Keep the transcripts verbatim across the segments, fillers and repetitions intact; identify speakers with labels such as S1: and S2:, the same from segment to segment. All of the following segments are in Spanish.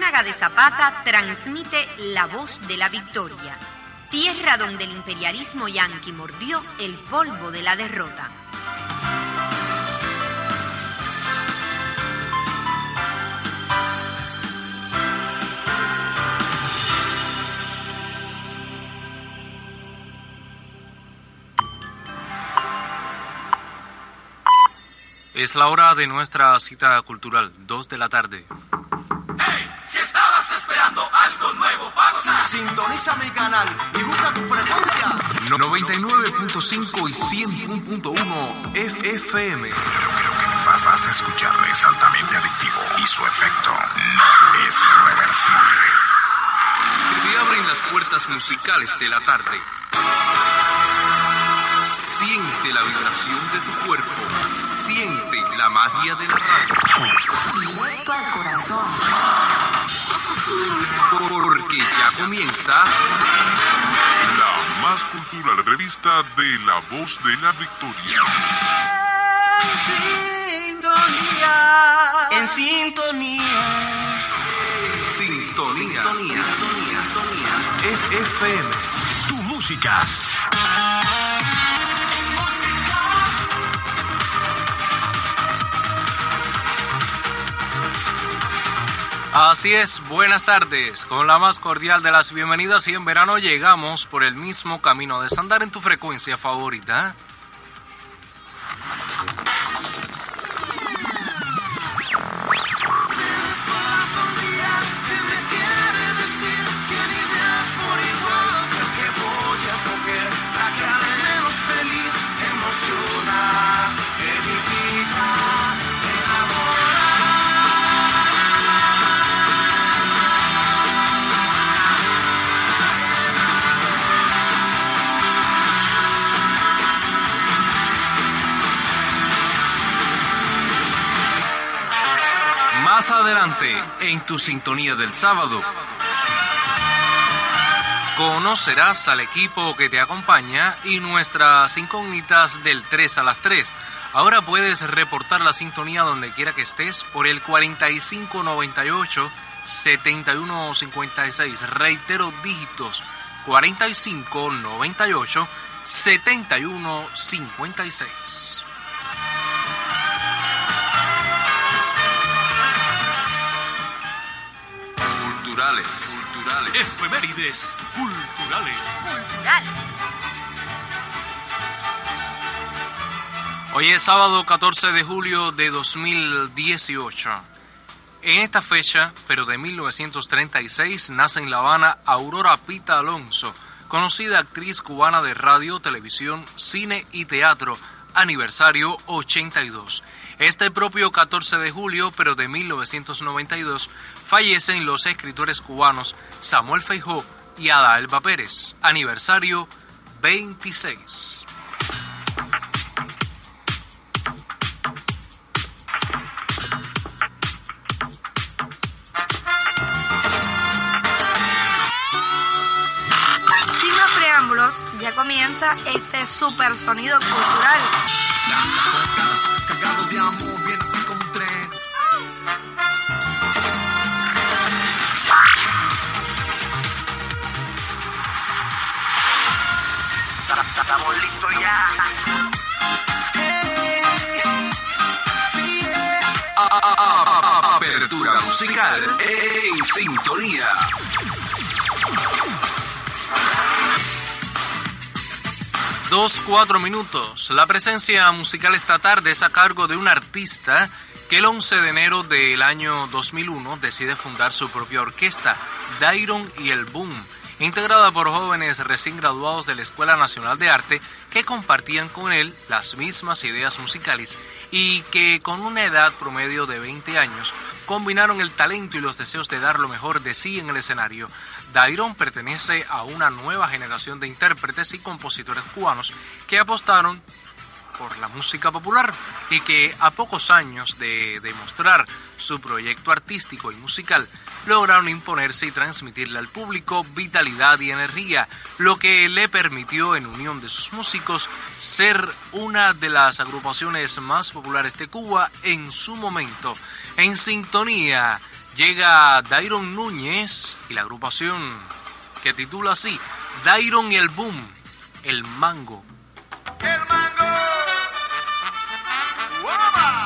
S1: Ciénaga de Zapata transmite la voz de la victoria, tierra donde el imperialismo yanqui mordió el polvo de la derrota.
S2: Es la hora de nuestra cita cultural, dos de la tarde.
S3: ¡Hey! Si estabas esperando algo nuevo para gozar,
S4: sintoniza mi canal y busca tu frecuencia.
S2: noventa y nueve punto cinco y cien punto uno F M.
S5: Pero, pero, ¿qué vas, vas a escuchar? Es altamente adictivo y su efecto no es irreversible.
S2: Se abren las puertas musicales de la tarde. Siente la vibración de tu cuerpo. Siente la magia de la radio.
S6: Directo al corazón.
S2: Porque ya comienza
S5: la más cultural revista de La Voz de la Victoria.
S4: En sintonía. En sintonía.
S2: Sintonía. Sintonía. Sintonía. F M.
S5: Tu música.
S2: Así es, buenas tardes, con la más cordial de las bienvenidas y en verano llegamos por el mismo camino de andar en tu frecuencia favorita. Más adelante, en tu sintonía del sábado, conocerás al equipo que te acompaña y nuestras incógnitas del tres a las tres. Ahora puedes reportar la sintonía donde quiera que estés por el cuarenta y cinco noventa y ocho setenta y uno cincuenta y seis. Reitero dígitos, cuarenta y cinco noventa y ocho setenta y uno cincuenta y seis. Culturales, culturales, efemérides, culturales,
S1: culturales.
S2: Hoy es sábado catorce de julio de dos mil dieciocho. En esta fecha, pero de mil novecientos treinta y seis, nace en La Habana Aurora Pita Alonso, conocida actriz cubana de radio, televisión, cine y teatro, aniversario ochenta y dos. Este propio catorce de julio, pero de mil novecientos noventa y dos, fallecen los escritores cubanos Samuel Feijó y Ada Elba Pérez, aniversario veintiséis.
S7: Sin más preámbulos, ya comienza este super sonido cultural.
S4: Cargado de amor, viene así como un tren.
S3: estamos listos ya.
S2: Apertura musical en sintonía. Dos, cuatro minutos. La presencia musical esta tarde es a cargo de un artista que el once de enero del año dos mil uno decide fundar su propia orquesta, Dairon y el Boom, integrada por jóvenes recién graduados de la Escuela Nacional de Arte que compartían con él las mismas ideas musicales y que con una edad promedio de veinte años combinaron el talento y los deseos de dar lo mejor de sí en el escenario. Dairon pertenece a una nueva generación de intérpretes y compositores cubanos que apostaron por la música popular y que a pocos años de demostrar su proyecto artístico y musical lograron imponerse y transmitirle al público vitalidad y energía, lo que le permitió, en unión de sus músicos, ser una de las agrupaciones más populares de Cuba en su momento. En sintonía, llega Dairon Núñez y la agrupación que titula así, Dairon y el Boom, El Mango.
S4: El mango. ¡Uoba!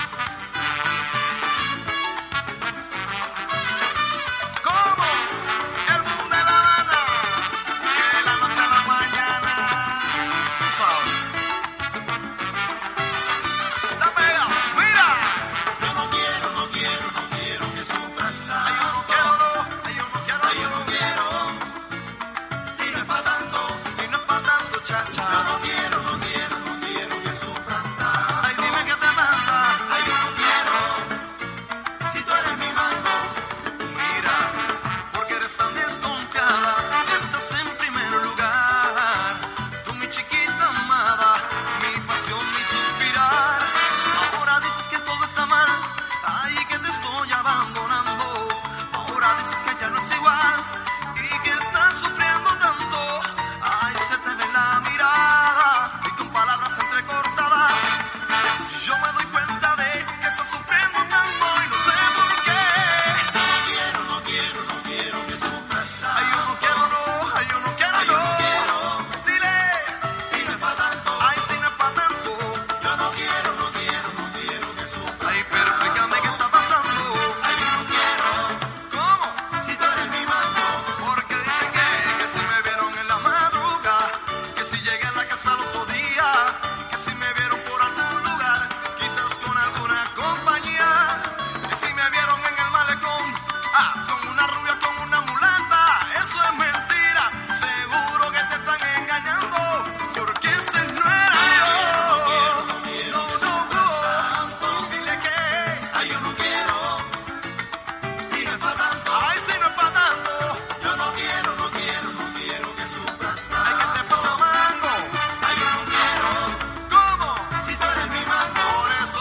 S4: ¿Cómo? El boom de La Habana. De la noche a la mañana. Tú sabes. Está pegado. Mira.
S3: Yo no quiero, no quiero, no quiero que sufras
S4: Ay, yo no
S3: tanto.
S4: quiero, no. Ay, yo no quiero,
S3: Ay, yo no quiero. Si no es pa' tanto.
S4: Si no es pa' tanto, chacha.
S3: Yo no quiero, no quiero, no quiero que sufras tanto.
S4: Ay, dime qué te pasa.
S3: Ay, yo no quiero. Si tú eres mi mango.
S4: Mira, porque eres tan desconfiada. Si estás en primer lugar, tú mi chiquita amada, mi pasión, mi suspirar. Ahora dices que todo está mal, ay, que te estoy abandonando. Ahora dices que ya no es igual y que estás sufriendo tanto. Ay, se te ve la mirada y con palabras entrecortadas. Yo me doy cuenta de que estás sufriendo tanto y no sé por qué.
S3: No quiero, no quiero, no quiero que sufras tanto.
S4: Ay, yo no quiero, no, ay, yo no quiero,
S3: Ay, yo no
S4: no.
S3: quiero.
S4: Dile,
S3: Si no es pa' tanto.
S4: ay, si no es pa' tanto.
S3: Yo no quiero, no quiero, no quiero que sufras
S4: Ay, pero explícame qué está pasando.
S3: Ay, yo no quiero.
S4: ¿Cómo?
S3: Si tú eres mi mango.
S4: Porque dicen que, que si me vieron en la madrugada, que si llegué a la casa el otro día, que si me vieron por algún lugar, quizás con alguna compañía, que si me vieron en el malecón, ah, con una rubia, con una mulata, eso es mentira, seguro que te están engañando, porque ese no era yo. No, no, no, dile que,
S3: Ay, yo no quiero. Si no es pa' tanto.
S4: ay, si no es pa' tanto.
S3: Yo no quiero, no quiero, no quiero que sufras
S4: Ay, ¿qué
S3: tanto.
S4: te pasa, mango?
S3: Ay, yo no quiero.
S4: ¿Cómo?
S3: Si tú eres mi mango.
S4: Por eso,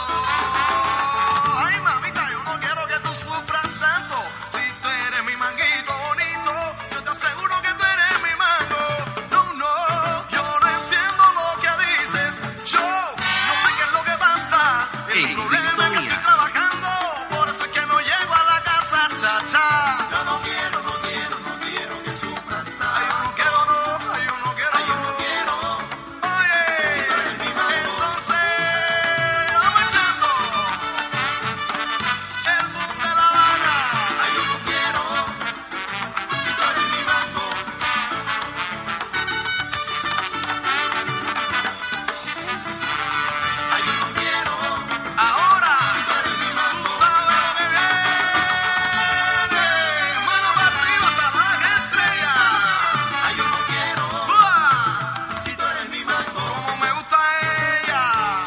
S4: ay, mamita, yo no quiero que tú sufras tanto. Si tú eres mi manguito bonito, yo te aseguro que tú eres mi mango. No, no, yo no entiendo lo que dices. Yo no sé qué es lo que pasa. El
S2: En
S4: problema es que
S2: sintonía.
S4: estoy trabajando, por eso es que no llego a la casa, cha, cha.
S3: Yo no quiero, no quiero, no quiero que sufras
S4: Ay, yo no
S3: tanto.
S4: quiero, no, ay, yo no quiero,
S3: Ay, yo no quiero.
S4: Oye,
S3: Si tú eres mi mango.
S4: entonces, vamos echando el boom de La Habana.
S3: Ay, yo no quiero. Si tú eres mi mango. Ay, yo no quiero.
S4: Ahora,
S3: Si tú eres mi
S4: tú
S3: mango.
S4: sabes lo que viene. Mano para arriba hasta las estrellas.
S3: Ay, yo no quiero.
S4: ¡Uah!
S3: Si tú eres mi mango.
S4: Como me gusta ella.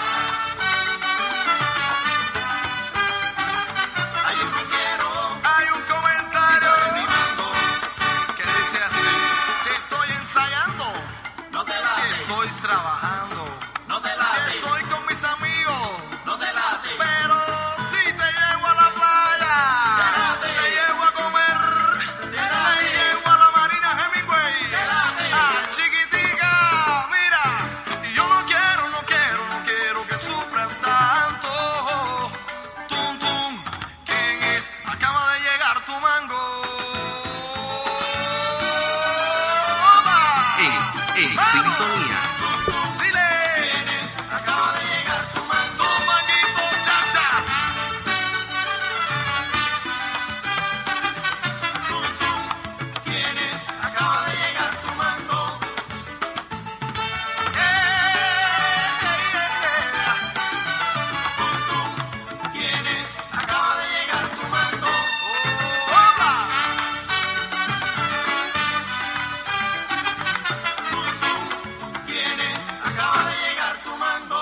S3: Ay, yo no quiero.
S4: Hay un
S3: Si tú
S4: comentario
S3: eres mi mango.
S4: que dice así: si estoy ensayando,
S3: No te
S4: si
S3: late.
S4: estoy trabajando,
S3: No te
S4: si
S3: late.
S4: estoy con mis amigos.
S3: No te late.
S4: Pero si te llevo a la playa,
S3: Délate.
S4: te llevo a comer, te llevo a la Marina Hemingway,
S3: Délate.
S4: ah, chiquitica, mira, y yo no quiero, no quiero, no quiero que sufras tanto. Tum, tum, ¿quién es? Acaba de llegar tu mango. ¡Opa!
S2: En, en
S4: ¡Vamos!
S2: sintonía.
S4: Dile,
S3: Vienes. Acaba de llegar tu mango.
S4: tu manguito, chacha.
S3: Tum, tum. Vienes. Acaba de llegar tu mango. Tum, tum. Vienes. Acaba de llegar tu mango. Tum, tum. Vienes. Acaba de llegar tu mango.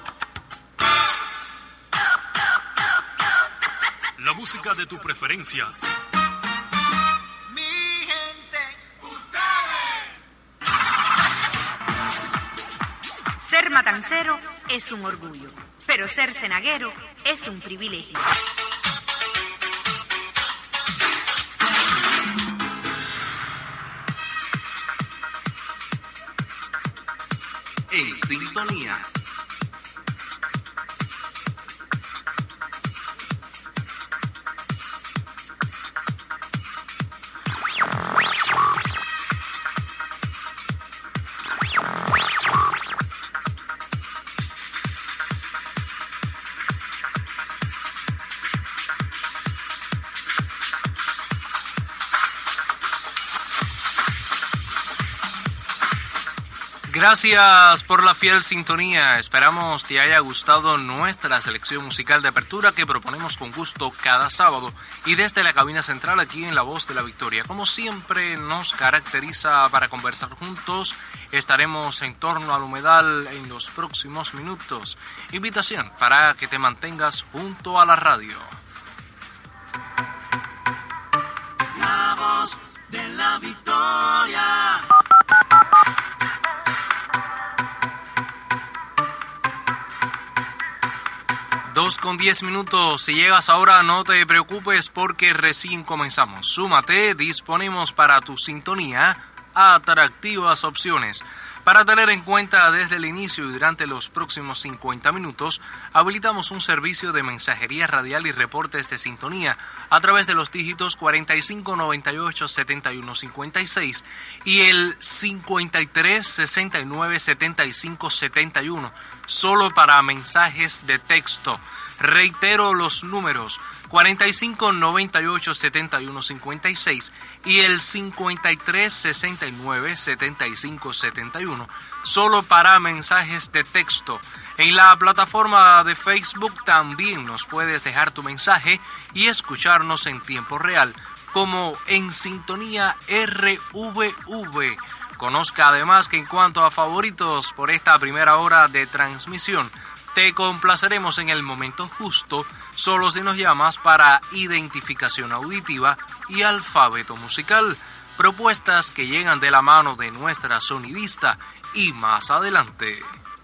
S8: La música de tu preferencia.
S4: Mi gente.
S1: Ser matancero es un orgullo, pero ser cenaguero es un privilegio.
S2: En sintonía. Gracias por la fiel sintonía. Esperamos te haya gustado nuestra selección musical de apertura que proponemos con gusto cada sábado y desde la cabina central aquí en La Voz de la Victoria. Como siempre nos caracteriza para conversar juntos, estaremos en torno al humedal en los próximos minutos. Invitación para que te mantengas junto a la radio.
S3: La Voz de la Victoria.
S2: Dos con diez minutos. Si llegas ahora, no te preocupes porque recién comenzamos. Súmate, disponemos para tu sintonía atractivas opciones. Para tener en cuenta desde el inicio y durante los próximos cincuenta minutos, habilitamos un servicio de mensajería radial y reportes de sintonía a través de los dígitos cuarenta y cinco noventa y ocho setenta y uno cincuenta y seis y el cincuenta y tres sesenta y nueve setenta y cinco setenta y uno, solo para mensajes de texto. Reitero los números: cuarenta y cinco noventa y ocho setenta y uno cincuenta y seis y el cincuenta y tres sesenta y nueve setenta y cinco setenta y uno, solo para mensajes de texto. En la plataforma de Facebook también nos puedes dejar tu mensaje y escucharnos en tiempo real, como En Sintonía R V V. Conozca además que en cuanto a favoritos por esta primera hora de transmisión, te complaceremos en el momento justo, solo si nos llamas para identificación auditiva y alfabeto musical. Propuestas que llegan de la mano de nuestra sonidista y más adelante.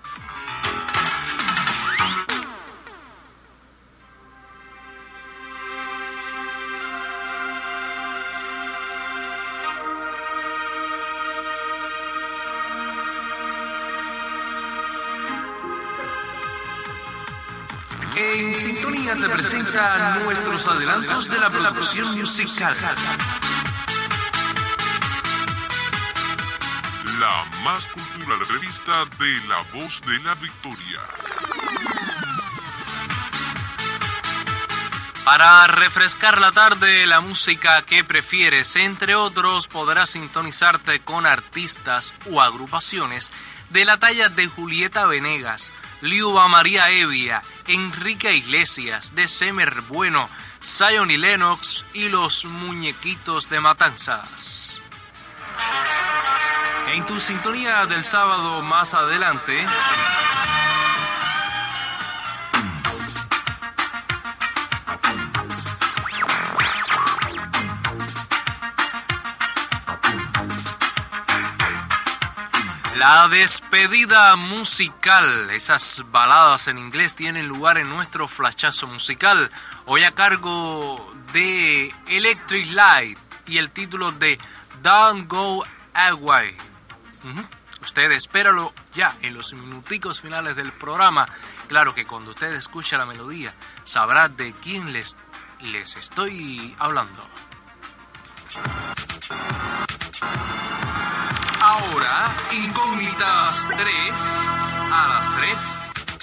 S2: En Sintonía te presenta nuestros adelantos de la producción musical.
S5: La más cultural revista de La Voz de la Victoria.
S2: Para refrescar la tarde, la música que prefieres, entre otros, podrás sintonizarte con artistas o agrupaciones de la talla de Julieta Venegas, Liuba María Evia, Enrique Iglesias, December Bueno, Zion y Lennox y los Muñequitos de Matanzas. En tu sintonía del sábado más adelante, la despedida musical. Esas baladas en inglés tienen lugar en nuestro flashazo musical, hoy a cargo de Electric Light y el título de Don't Go Away. Uh-huh. Usted espéralo ya en los minuticos finales del programa. Claro que cuando usted escucha la melodía sabrá de quién les, les estoy hablando. Ahora, Incógnitas tres a las tres.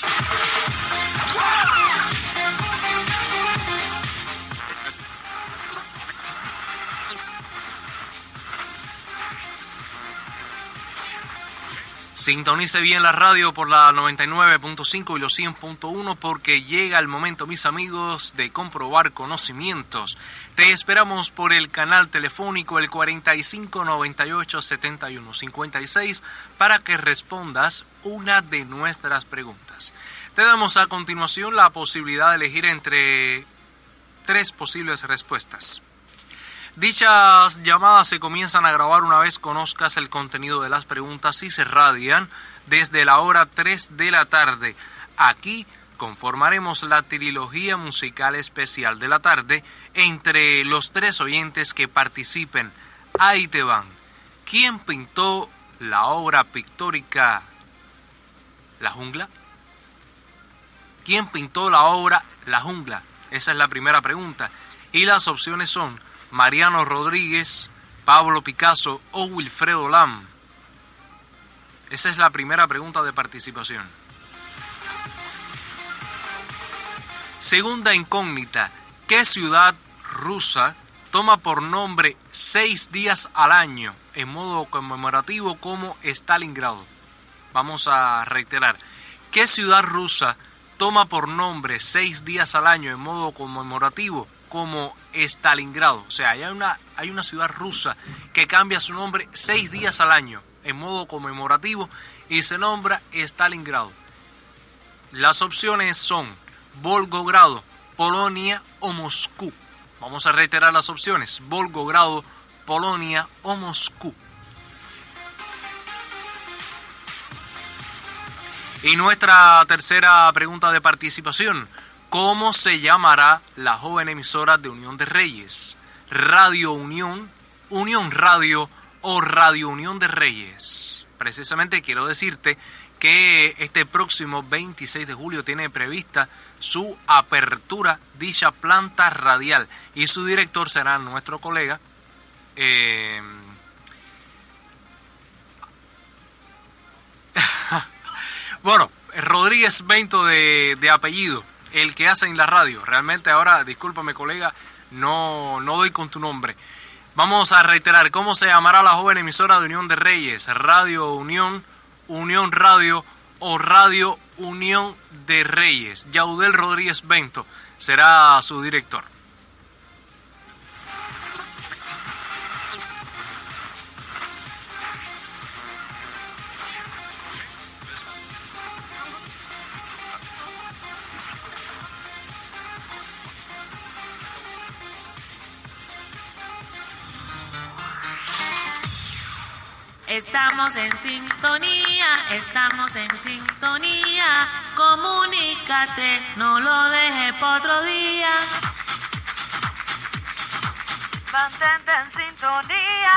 S2: Sintonice bien la radio por la noventa y nueve punto cinco y los cien punto uno porque llega el momento, mis amigos, de comprobar conocimientos. Te esperamos por el canal telefónico el cuarenta y cinco noventa y ocho setenta y uno cincuenta y seis para que respondas una de nuestras preguntas. Te damos a continuación la posibilidad de elegir entre tres posibles respuestas. Dichas llamadas se comienzan a grabar una vez conozcas el contenido de las preguntas y se radian desde la hora tres de la tarde. Aquí conformaremos la trilogía musical especial de la tarde entre los tres oyentes que participen. Ahí te van. ¿Quién pintó la obra pictórica La Jungla? ¿Quién pintó la obra La Jungla? Esa es la primera pregunta. Y las opciones son Mariano Rodríguez, Pablo Picasso o Wilfredo Lam. Esa es la primera pregunta de participación. Segunda incógnita. ¿Qué ciudad rusa toma por nombre seis días al año en modo conmemorativo como Stalingrado? Vamos a reiterar. ¿Qué ciudad rusa toma por nombre seis días al año en modo conmemorativo como Stalingrado? O sea, hay una, hay una ciudad rusa que cambia su nombre seis días al año en modo conmemorativo y se nombra Stalingrado. Las opciones son Volgogrado, Polonia o Moscú. Vamos a reiterar las opciones: Volgogrado, Polonia o Moscú. Y nuestra tercera pregunta de participación: ¿cómo se llamará la joven emisora de Unión de Reyes? ¿Radio Unión, Unión Radio o Radio Unión de Reyes? Precisamente quiero decirte que este próximo veintiséis de julio tiene prevista su apertura dicha planta radial y su director será nuestro colega eh, bueno, Rodríguez Bento de, de apellido, el que hace en la radio. Realmente ahora, discúlpame colega, no, no doy con tu nombre. Vamos a reiterar: ¿cómo se llamará la joven emisora de Unión de Reyes? ¿Radio Unión, Unión Radio o Radio Unión de Reyes? Yaudel Rodríguez Bento será su director.
S9: Estamos en sintonía, estamos en sintonía. Comunícate, no lo dejes para otro día. Mantente en sintonía.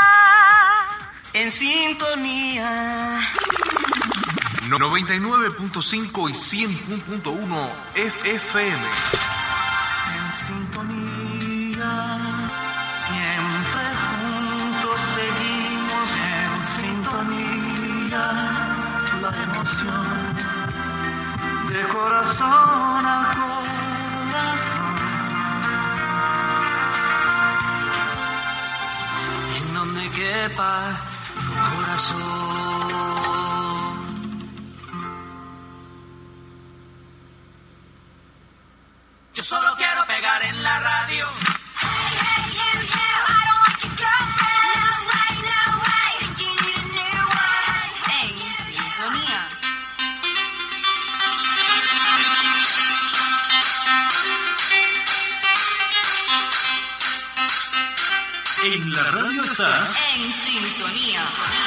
S3: En sintonía.
S2: noventa y nueve punto cinco y cien punto uno F M.
S3: En sintonía. Siempre juntos seguimos en sintonía. La emoción de corazón a corazón. En donde quepa tu corazón. Yo solo quiero pegar en la radio.
S8: En la radio estás
S9: En sintonía.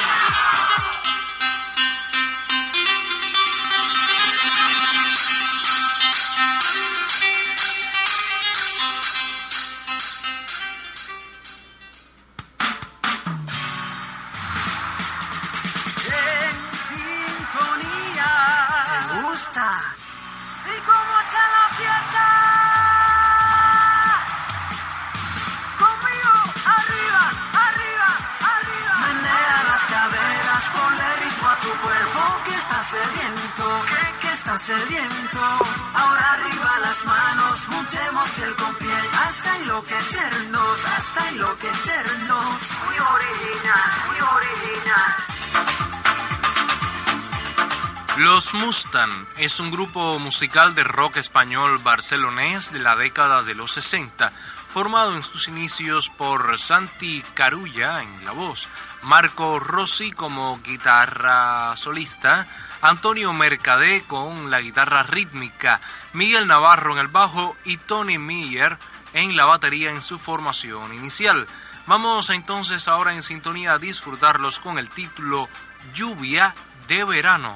S3: Sediento, ahora arriba las manos, juntemos piel con piel, hasta enloquecernos, hasta enloquecernos. Muy original, muy original.
S2: Los Mustang es un grupo musical de rock español barcelonés de la década de los sesenta, formado en sus inicios por Santi Carulla en la voz, Marco Rossi como guitarra solista, Antonio Mercadé con la guitarra rítmica, Miguel Navarro en el bajo y Tony Miller en la batería en su formación inicial. Vamos entonces ahora en sintonía a disfrutarlos con el título Lluvia de Verano.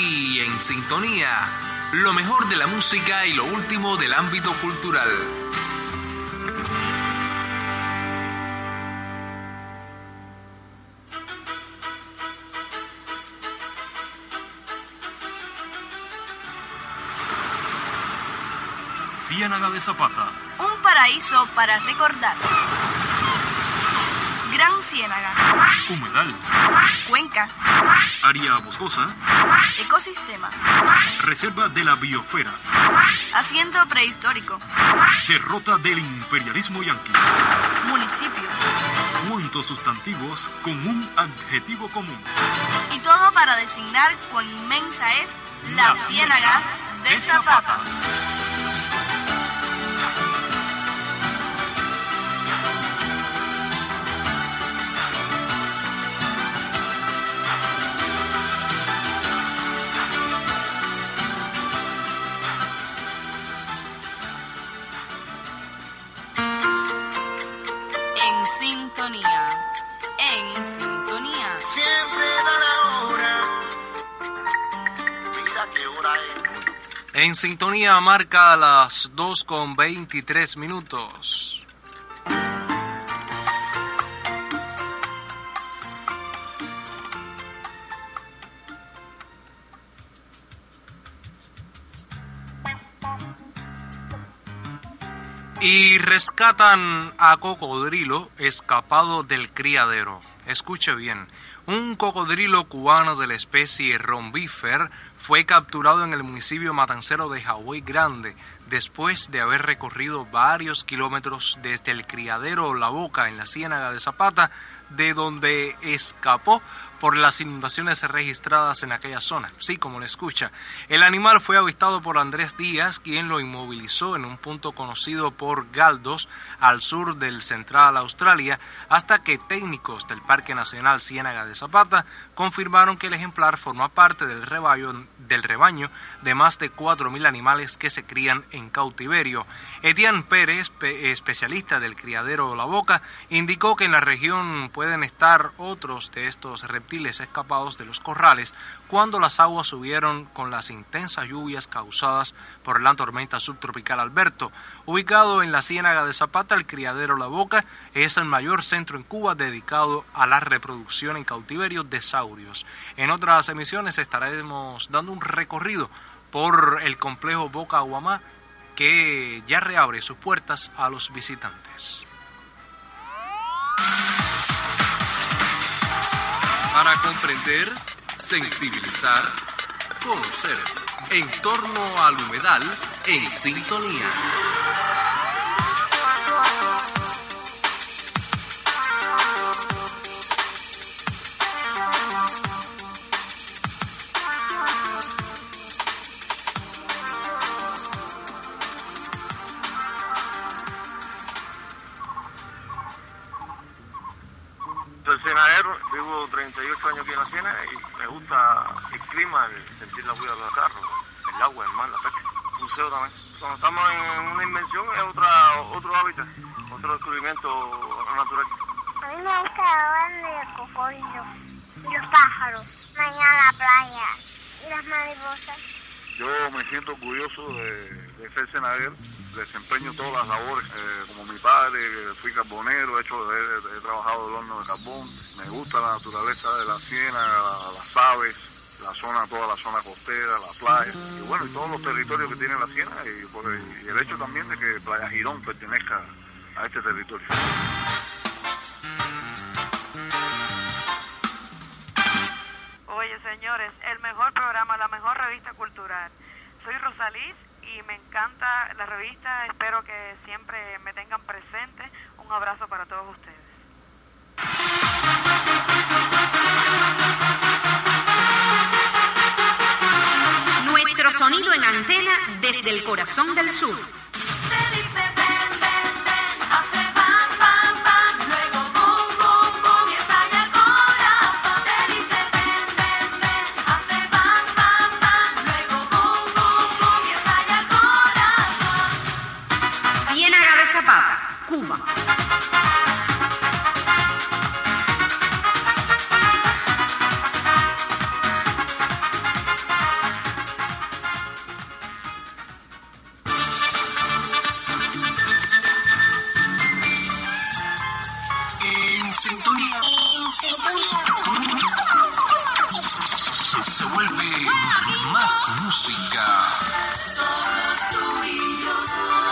S2: aquí en Sintonía, lo mejor de la música y lo último del ámbito cultural.
S8: Ciénaga de Zapata.
S7: Un paraíso para recordar. Gran Ciénaga.
S8: Humedal.
S7: Cuenca.
S8: Área boscosa.
S7: Ecosistema.
S8: Reserva de la biosfera.
S7: Asiento prehistórico.
S8: Derrota del imperialismo yanqui.
S7: Municipio.
S8: Cuántos sustantivos con un adjetivo común.
S7: Y todo para designar cuán inmensa es la, la Ciénaga de, de Zapata. Zapata.
S2: En sintonía marca las dos con veintitrés minutos. Y rescatan a cocodrilo escapado del criadero. Escuche bien, un cocodrilo cubano de la especie Rombifer fue capturado en el municipio matancero de Hawái Grande después de haber recorrido varios kilómetros desde el criadero La Boca en la Ciénaga de Zapata, de donde escapó por las inundaciones registradas en aquella zona. Sí, como le escucha. El animal fue avistado por Andrés Díaz, quien lo inmovilizó en un punto conocido por Galdos, al sur del Central Australia, hasta que técnicos del Parque Nacional Ciénaga de Zapata confirmaron que el ejemplar forma parte del rebaño, del rebaño de más de cuatro mil animales que se crían en cautiverio. Etienne Pérez, especialista del criadero La Boca, indicó que en la región pueden estar otros de estos reptiles escapados de los corrales cuando las aguas subieron con las intensas lluvias causadas por la tormenta subtropical Alberto. Ubicado en la Ciénaga de Zapata, el criadero La Boca es el mayor centro en Cuba dedicado a la reproducción en cautiverio de saurios. En otras emisiones estaremos dando un recorrido por el complejo Boca Aguamá, que ya reabre sus puertas a los visitantes.
S10: Para comprender, sensibilizar, conocer, en torno al humedal, en sintonía.
S11: Vivo treinta y ocho años aquí en la Ciénaga y me gusta el clima, el sentir la huella de los carros, el agua, el mar, la pesca, el buceo también. Cuando estamos en una invención es otra, otro hábitat, otro descubrimiento natural.
S12: A mí me gusta la banda y el cocodrilo, y los pájaros, mañana la playa, y las mariposas.
S13: Yo me siento orgulloso de, de ser ciénaguero, desempeño todas las labores, eh, como mi padre, fui carbonero, he, hecho, he, he trabajado el horno de carbón, me gusta la naturaleza de la ciénaga, las aves, la zona, toda la zona costera, la playa, y bueno, y todos los territorios que tiene la ciénaga, y, por el, y el hecho también de que Playa Girón pertenezca a este territorio.
S9: Oye, señores, el mejor programa, la mejor revista cultural. Soy Rosalís y me encanta la revista, espero que siempre me tengan presente. Un abrazo para todos ustedes.
S1: Nuestro sonido en antena desde el corazón del sur. Cuba.
S2: Se vuelve más música.
S3: Solos tú y yo.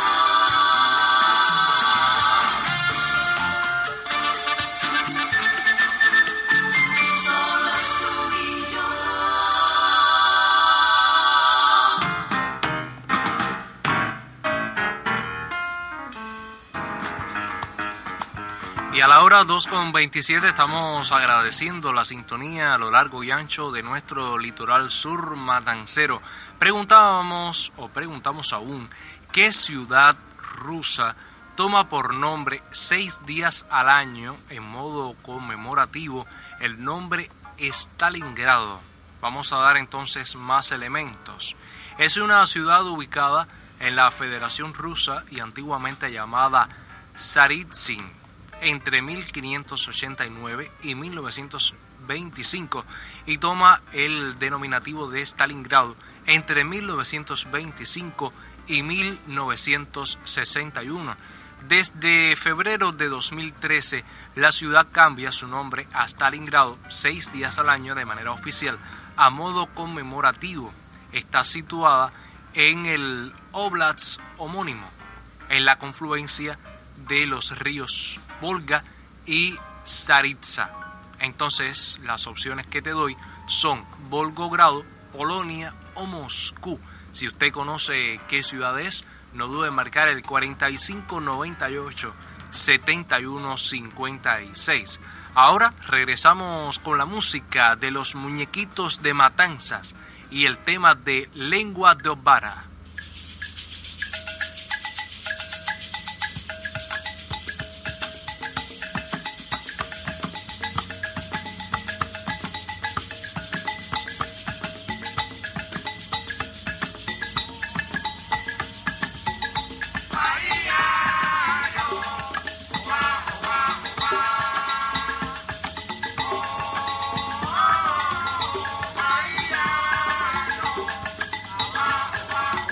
S2: Y a la hora dos con veintisiete estamos agradeciendo la sintonía a lo largo y ancho de nuestro litoral sur matancero. Preguntábamos, o preguntamos aún, ¿qué ciudad rusa toma por nombre seis días al año en modo conmemorativo el nombre Stalingrado? Vamos a dar entonces más elementos. Es una ciudad ubicada en la Federación Rusa y antiguamente llamada Tsaritsyn, entre mil quinientos ochenta y nueve y mil novecientos veinticinco, y toma el denominativo de Stalingrado entre mil novecientos veinticinco y mil novecientos sesenta y uno. Desde febrero de dos mil trece, la ciudad cambia su nombre a Stalingrado seis días al año de manera oficial, a modo conmemorativo. Está situada en el Oblast homónimo, en la confluencia de los ríos Volga y Tsaritsa. Entonces, las opciones que te doy son Volgogrado, Polonia o Moscú. Si usted conoce qué ciudad es, no dude en marcar el cuarenta y cinco noventa y ocho setenta y uno cincuenta y seis. Ahora regresamos con la música de los Muñequitos de Matanzas y el tema de Lengua de Obara.
S3: Wow.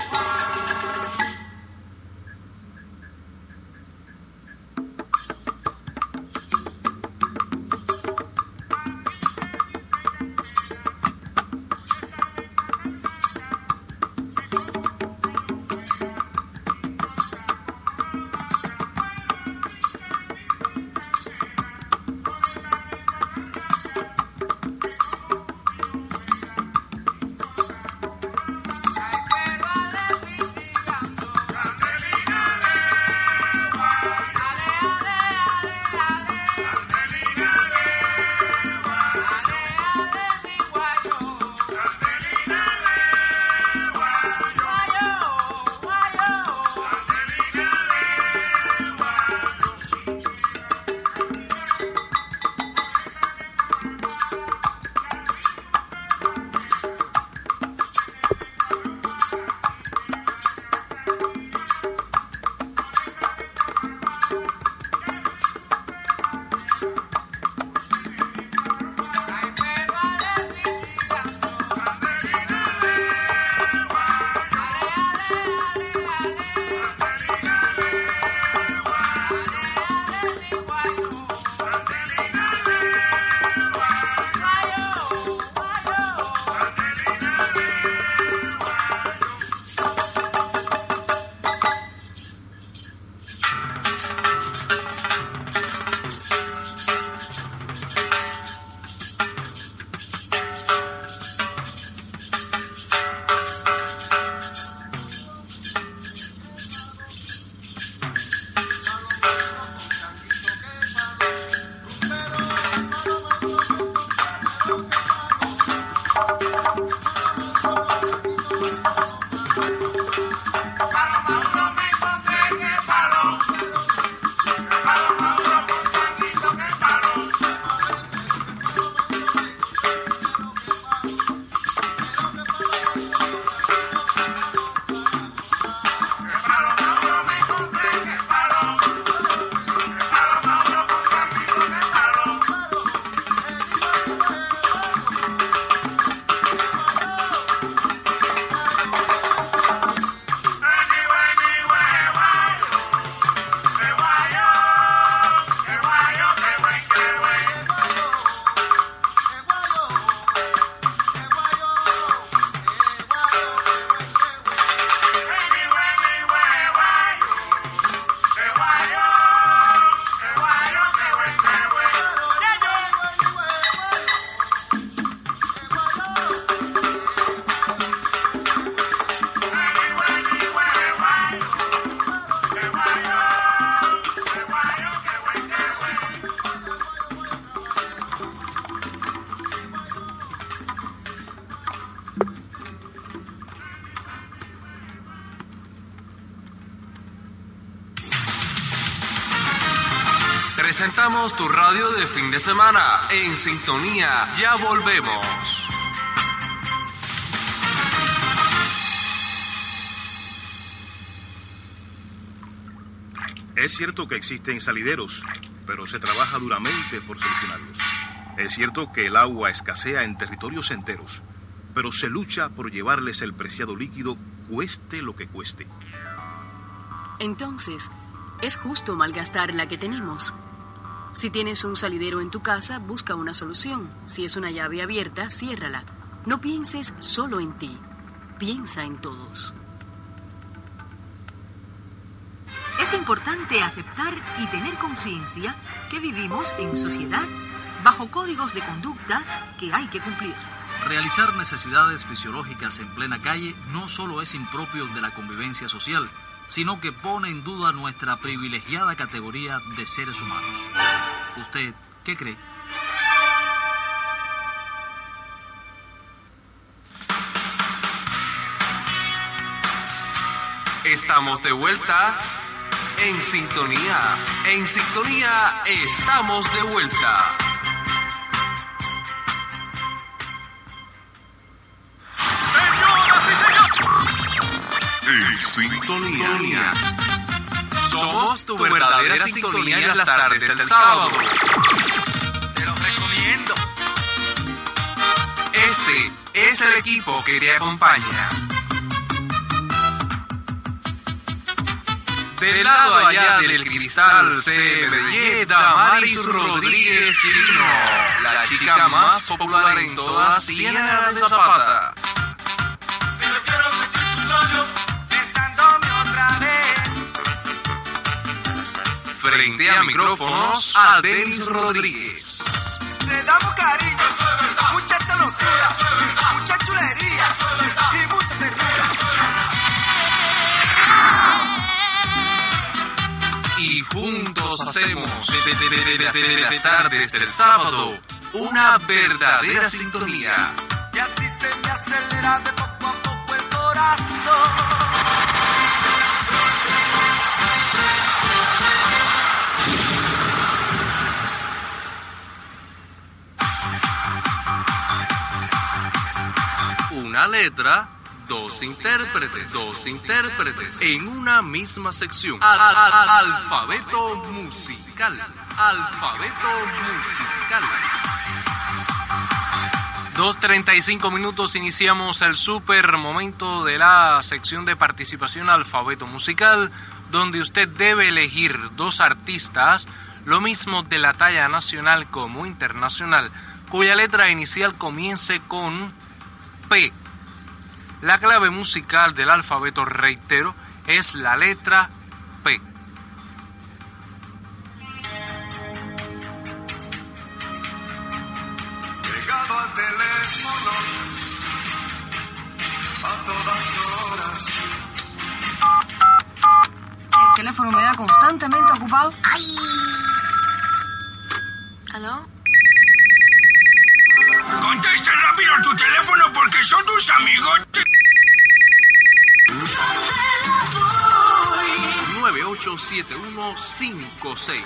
S2: Presentamos tu radio de fin de semana. En sintonía, ya volvemos.
S14: Es cierto que existen salideros, pero se trabaja duramente por solucionarlos. Es cierto que el agua escasea en territorios enteros, pero se lucha por llevarles el preciado líquido, cueste lo que cueste.
S15: Entonces, es justo malgastar la que tenemos. Si tienes un salidero en tu casa, busca una solución. Si es una llave abierta, ciérrala. No pienses solo en ti. Piensa en todos.
S16: Es importante aceptar y tener conciencia que vivimos en sociedad bajo códigos de conductas que hay que cumplir.
S17: Realizar necesidades fisiológicas en plena calle no solo es impropio de la convivencia social, sino que pone en duda nuestra privilegiada categoría de seres humanos. ¿Usted qué cree?
S2: Estamos de vuelta en sintonía. En sintonía estamos de vuelta.
S5: En sintonía.
S2: Somos tu verdadera sintonía en las tardes del sábado.
S3: Te lo recomiendo.
S2: Este es el equipo que te acompaña. Del lado allá del cristal se ve Damaris Rodríguez Chino, la chica más popular en toda Ciénaga de Zapata.
S3: Pero quiero sentir tus labios besándome otra vez.
S2: Frente a micrófonos, a Denis Rodríguez.
S3: Le damos cariño, mucha sabrosura, mucha chulería y mucha ternura.
S2: Y juntos hacemos desde las tardes del sábado una verdadera sintonía.
S3: Y así se me acelera de poco a poco el corazón.
S2: Una letra, dos intérpretes, dos intérpretes en una misma sección. Al, al, al, alfabeto musical. Alfabeto musical. dos treinta y cinco minutos, iniciamos el super momento de la sección de participación alfabeto musical, donde usted debe elegir dos artistas, lo mismo de la talla nacional como internacional, cuya letra inicial comience con P. La clave musical del alfabeto, reitero, es la letra P.
S3: Pegado al teléfono a todas horas.
S18: El teléfono me da constantemente ocupado. ¡Ay! ¿Aló?
S3: Contesta rápido tu teléfono porque son tus amigos.
S2: nueve ocho siete uno cinco seis.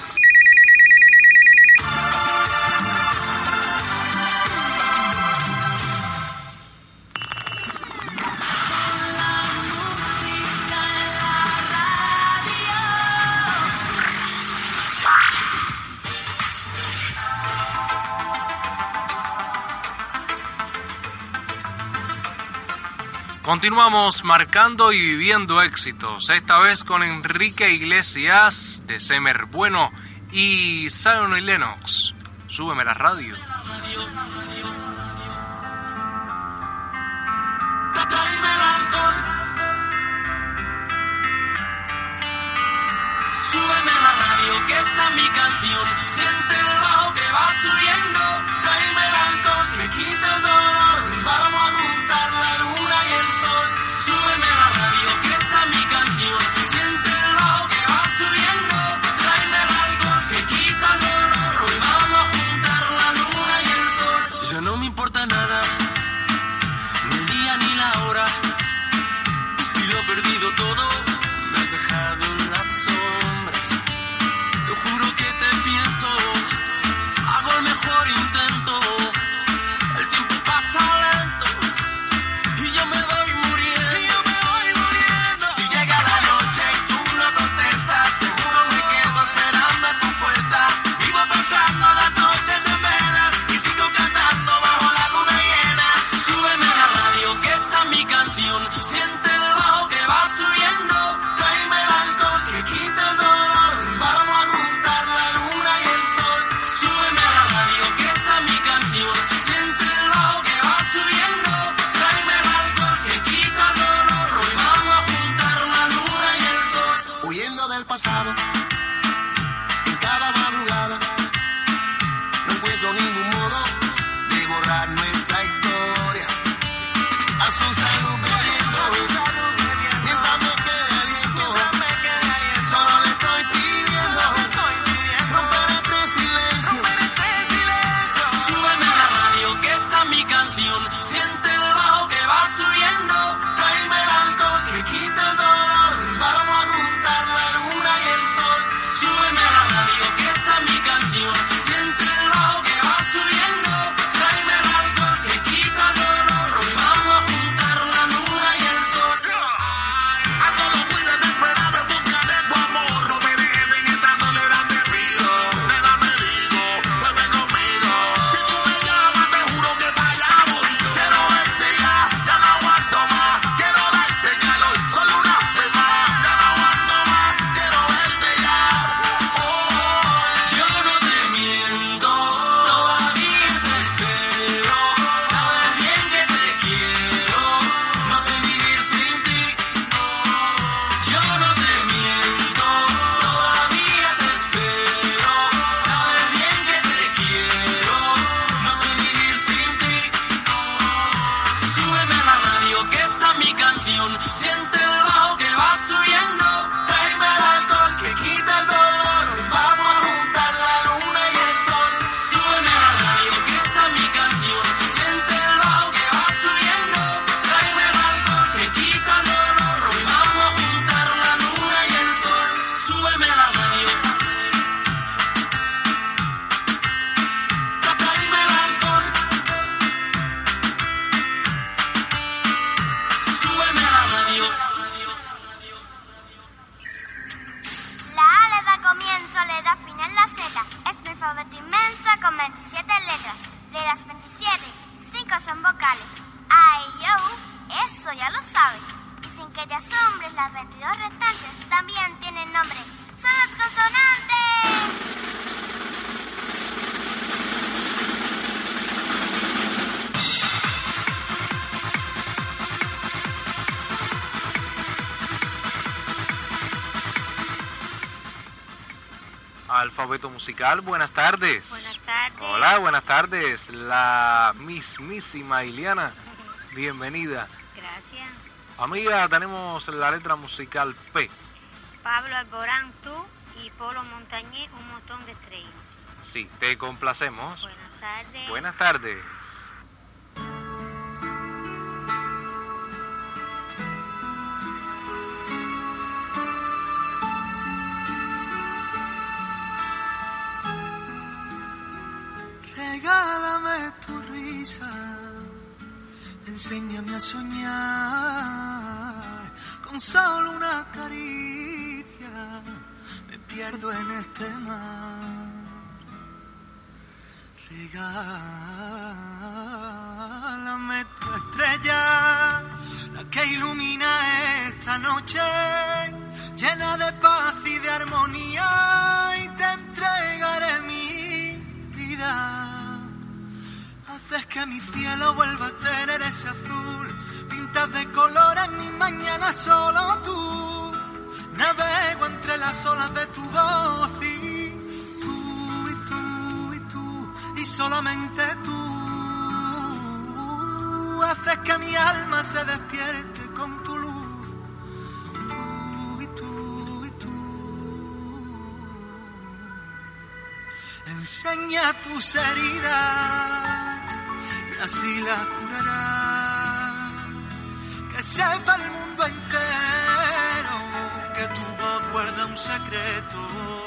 S2: Continuamos marcando y viviendo éxitos, esta vez con Enrique Iglesias de Semer Bueno y Zion y Lennox. Súbeme la radio.
S3: Tráeme el alcohol. Súbeme la radio que está mi canción. Siente el bajo que va subiendo. Tráeme el alcohol que quita el dolor. Vamos a juntar la luna y el sol. Súbeme la radio que está mi canción. Siente el bajo que va subiendo. Tráeme el alcohol que quita el dolor. Hoy vamos a juntar la luna y el sol. Ya no me importa nada, ni el día ni la hora. Si lo he perdido todo, me has dejado en las sombras. Te juro que te pienso saliendo del pasado. En cada madrugada no encuentro ningún modo de borrar nuestra historia. A su salud bebiendo, mientras me quede aliento, solo le estoy pidiendo romper este silencio.
S4: Súbeme a la radio que esta es mi canción. Siente el bajo que va subiendo.
S3: Tráeme el alcohol que quita el dolor. Vamos a juntar la luna y el sol.
S4: Súbeme a la radio que esta es mi canción. Siente el bajo que va subiendo. Tráeme el alcohol que quita el dolor. Hoy vamos a juntar la luna y el sol.
S3: Ando lo muy desesperado en busca de tu amor. No me dejes en esta soledad, te pido. Nena, me digo, vuelve conmigo. Si tú me llamas, te juro que para allá voy. Quiero verte ya, ya no aguanto más. Quiero darte calor, solo una vez más. Ya no aguanto más, quiero verte ya. Oh,
S4: Yo no te miento, todavía te espero. Sabes bien que te quiero, no sé vivir sin ti. Yo no te miento, todavía te espero. Sabes bien que te quiero, no sé vivir sin ti. Súbeme a la radio que esta es mi canción. Siente el bajo que va subiendo.
S3: tráeme el alcohol que quita el dolor. Vamos a juntar la luna y el sol.
S4: Súbeme a la radio que esta es mi canción. Siente el bajo que va subiendo. Tráeme el alcohol que quita el dolor. Hoy vamos a juntar la luna y el sol. Súbeme a la radio. Tráeme el alcohol. Súbeme a la radio.
S12: La A le da comienzo, le da final la Z. Es mi alfabeto inmenso con veintisiete letras. De las veintisiete, cinco son vocales. A, E, I, O, eso ya lo sabes. Y sin que te asombres, las veintidós restantes también tienen nombre. ¡Son las consonantes!
S2: Alfabeto musical, buenas tardes.
S19: Buenas tardes.
S2: Hola, buenas tardes. La mismísima Iliana, bienvenida.
S19: Gracias.
S2: Amiga, tenemos la letra musical P.
S19: Pablo Alborán, tú y Polo Montañé, un montón de estrellas.
S2: Sí, te complacemos.
S19: Buenas tardes.
S2: Buenas tardes.
S3: Regálame tu risa, enséñame a soñar. Con solo una caricia me pierdo en este mar. Regálame tu estrella, la que ilumina esta noche, llena de paz y de armonía, y te entregaré mi vida. Haces que mi cielo vuelva a tener ese azul, pintas de colores mis mañanas solo tú. Navego entre las olas de tu voz y tú y tú y tú y solamente tú. Haces que mi alma se despierte con tu luz. Tú y tú y tú. Enseña tus heridas y así las curarás. Que sepa el mundo entero que tu voz guarda un secreto.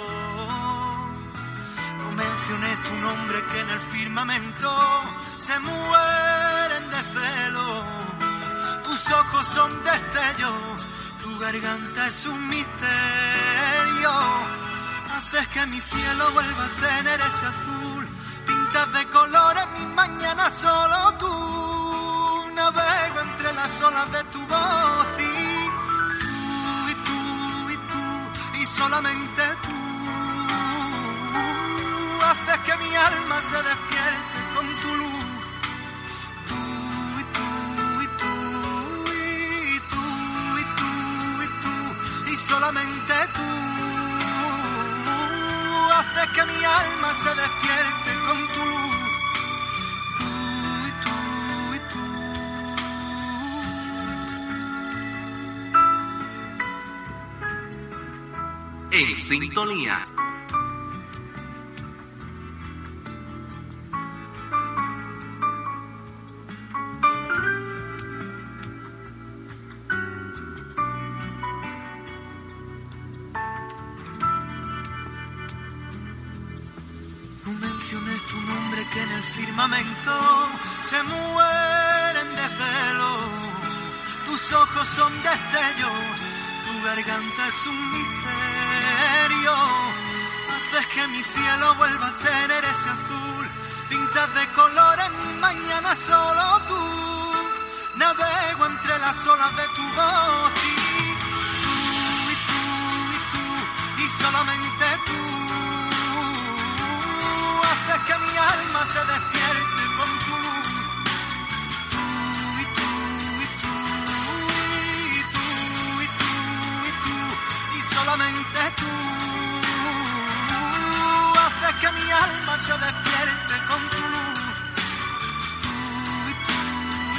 S3: No menciones tu nombre, que en el firmamento se mueren de celo. Tus ojos son destellos, tu garganta es un misterio. Haces que mi cielo vuelva a tener ese azul, pintas de colores mis mañanas solo tú. Navego entre las olas de tu voz y tú y tú y tú y solamente tú. Haces que mi alma se despierte con tu luz. Tú y tú y tú y tú y tú y tú y solamente tú haces que mi alma se despierte con tu luz. Tú y tú y
S10: tú. En sintonía.
S3: Se mueren de celo, tus ojos son destellos, tu garganta es un misterio. Haces que mi cielo vuelva a tener ese azul, pintas de colores mi mañana solo tú. Navego entre las olas de tu voz y tú y tú y tú y solamente tú haces que mi alma se despierte con tu luz. Solamente tú haces que mi alma se despierte con tu luz. Tú y tú y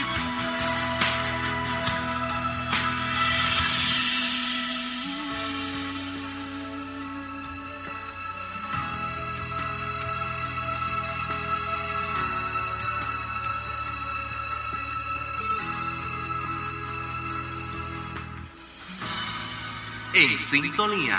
S10: En sintonía.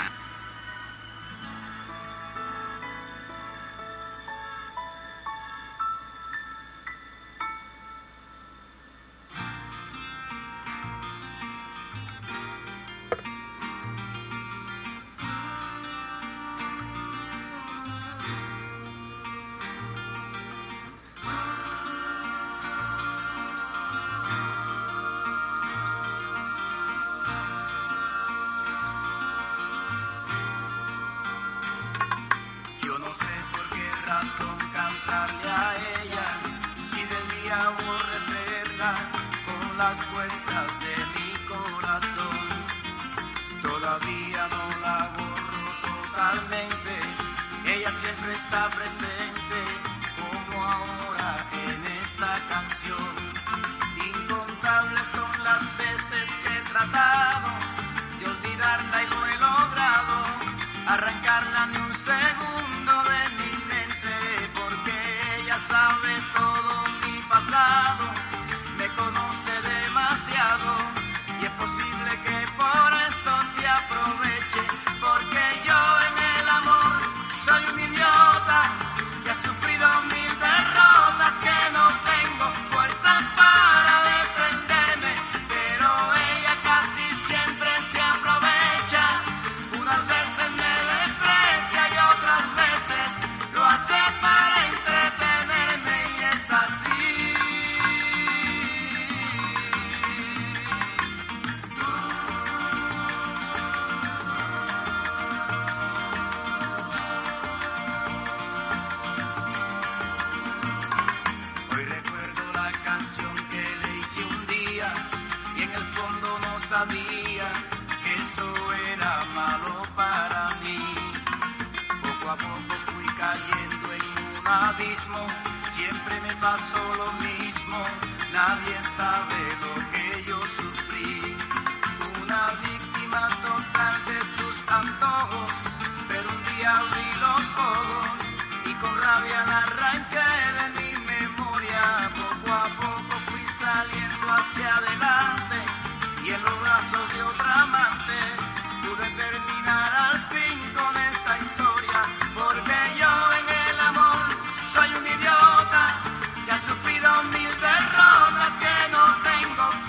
S3: cantarle a ella, si debía aborrecerla con las fuerzas de mi corazón. Todavía no la borro totalmente, ella siempre está presente, como ahora en esta canción. Incontables son las veces que he tratado de olvidarla y no he logrado arrancarla ni un segundo de mi mente, porque ella sabe todo mi pasado, me conoce demasiado y es posible que por eso se aproveche, porque yo en el amor soy un idiota que ha sufrido mil derrotas, que no tengo fuerzas para defenderme, pero ella casi siempre se aprovecha. Unas veces me desprecia y otras veces lo hace para entretenerme, y es así. Hoy recuerdo la canción que le hice un día y en el fondo no sabía que eso era malo para mí. Poco a poco fui cayendo en un abismo, siempre me pasó lo mismo, nadie sabe lo que yo sufrí. Una víctima total de sus antojos, pero un día abrí los ojos y con rabia la arranqué de mi memoria. Poco a poco fui saliendo hacia adelante y en los brazos de otra amante pude terminar al fin con esta historia, porque yo en el amor soy un idiota que ha sufrido mil derrotas, que no tengo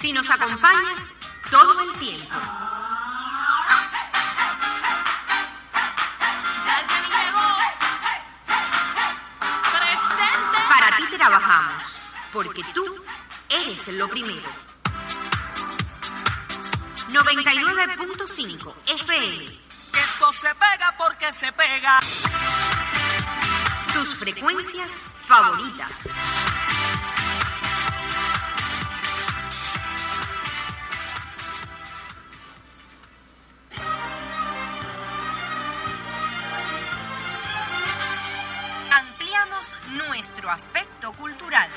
S1: si nos acompañas todo el tiempo. Para ti trabajamos, porque tú eres lo primero. noventa y nueve punto cinco F M.
S3: Esto se pega porque se pega.
S1: Tus frecuencias favoritas. Ampliamos nuestro aspecto cultural.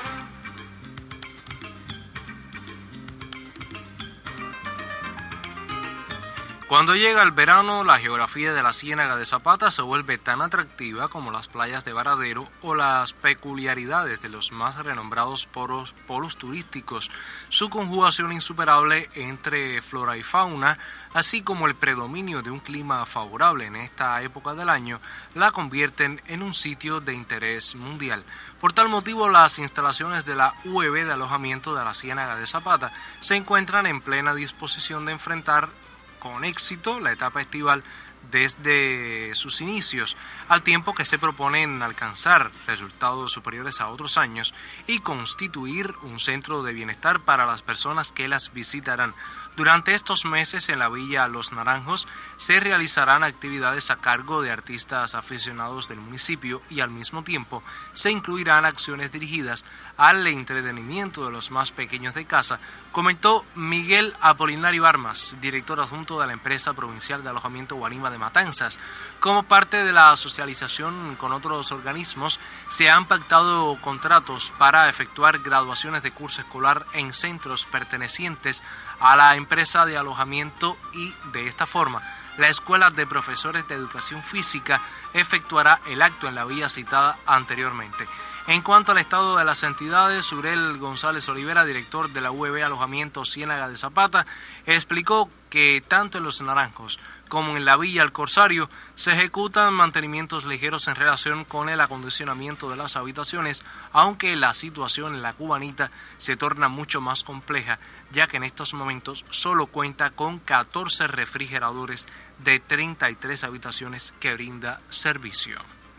S2: Cuando llega el verano, la geografía de la Ciénaga de Zapata se vuelve tan atractiva como las playas de Varadero o las peculiaridades de los más renombrados polos, polos turísticos, su conjugación insuperable entre flora y fauna, así como el predominio de un clima favorable en esta época del año, la convierten en un sitio de interés mundial. Por tal motivo, las instalaciones de la U E B de alojamiento de la Ciénaga de Zapata se encuentran en plena disposición de enfrentar con éxito la etapa estival desde sus inicios, al tiempo que se proponen alcanzar resultados superiores a otros años y constituir un centro de bienestar para las personas que las visitarán. Durante estos meses en la Villa Los Naranjos se realizarán actividades a cargo de artistas aficionados del municipio y al mismo tiempo se incluirán acciones dirigidas al entretenimiento de los más pequeños de casa, comentó Miguel Apolinario Armas, director adjunto de la empresa provincial de alojamiento Guarima de Matanzas. Como parte de la socialización con otros organismos, se han pactado contratos para efectuar graduaciones de curso escolar en centros pertenecientes a la empresa de alojamiento y, de esta forma, la Escuela de Profesores de Educación Física efectuará el acto en la villa citada anteriormente. En cuanto al estado de las entidades, Surel González Olivera, director de la U E B Alojamiento Ciénaga de Zapata, explicó que tanto en Los Naranjos como en la Villa El Corsario se ejecutan mantenimientos ligeros en relación con el acondicionamiento de las habitaciones, aunque la situación en la Cubanita se torna mucho más compleja, ya que en estos momentos solo cuenta con catorce refrigeradores de treinta y tres habitaciones que brinda servicio.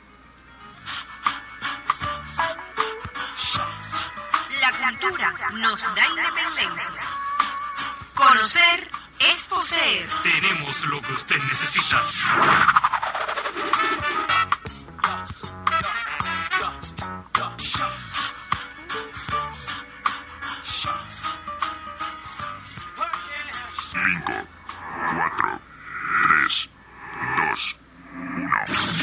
S1: La cultura nos da independencia. Conocer es poseer.
S8: Tenemos lo que usted necesita.
S5: Cinco, cuatro, tres, dos, uno.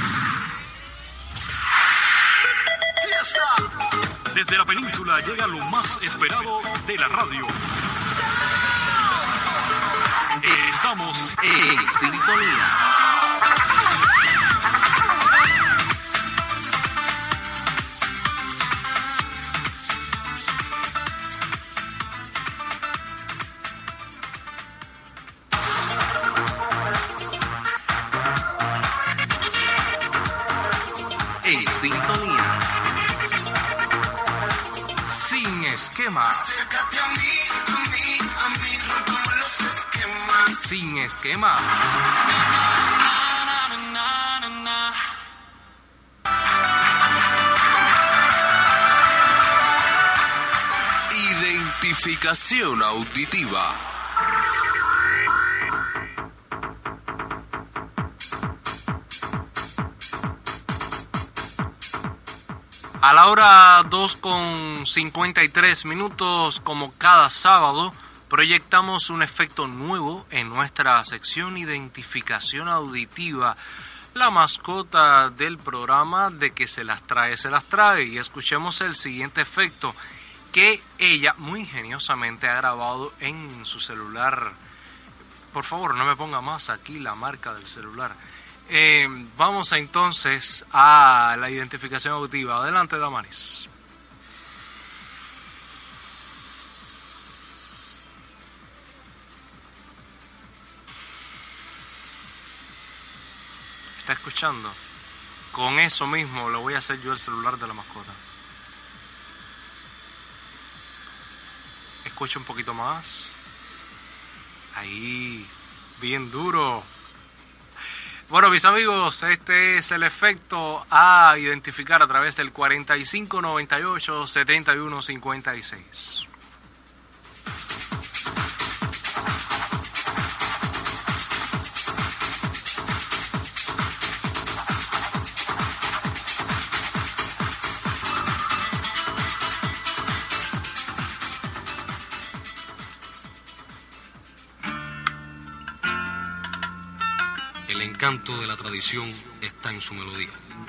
S8: Desde la península llega lo más esperado de la radio. Estamos
S10: en sintonía. En sintonía.
S2: Sin esquemas. Sin esquema.
S10: Identificación auditiva.
S2: A la hora dos con cincuenta y tres minutos, como cada sábado, proyectamos un efecto nuevo en nuestra sección Identificación Auditiva, la mascota del programa de que se las trae, se las trae. Y escuchemos el siguiente efecto que ella muy ingeniosamente ha grabado en su celular. Por favor, no me ponga más aquí la marca del celular. Eh, vamos entonces a la identificación auditiva. Adelante, Damaris. ¿Está escuchando? Con eso mismo le voy a hacer yo el celular de la mascota. escucha un poquito más. Ahí, bien duro. Bueno, mis amigos, este es el efecto a identificar a través del cuarenta y cinco noventa y ocho setenta y uno cincuenta y seis.
S20: El encanto de la tradición está en su melodía.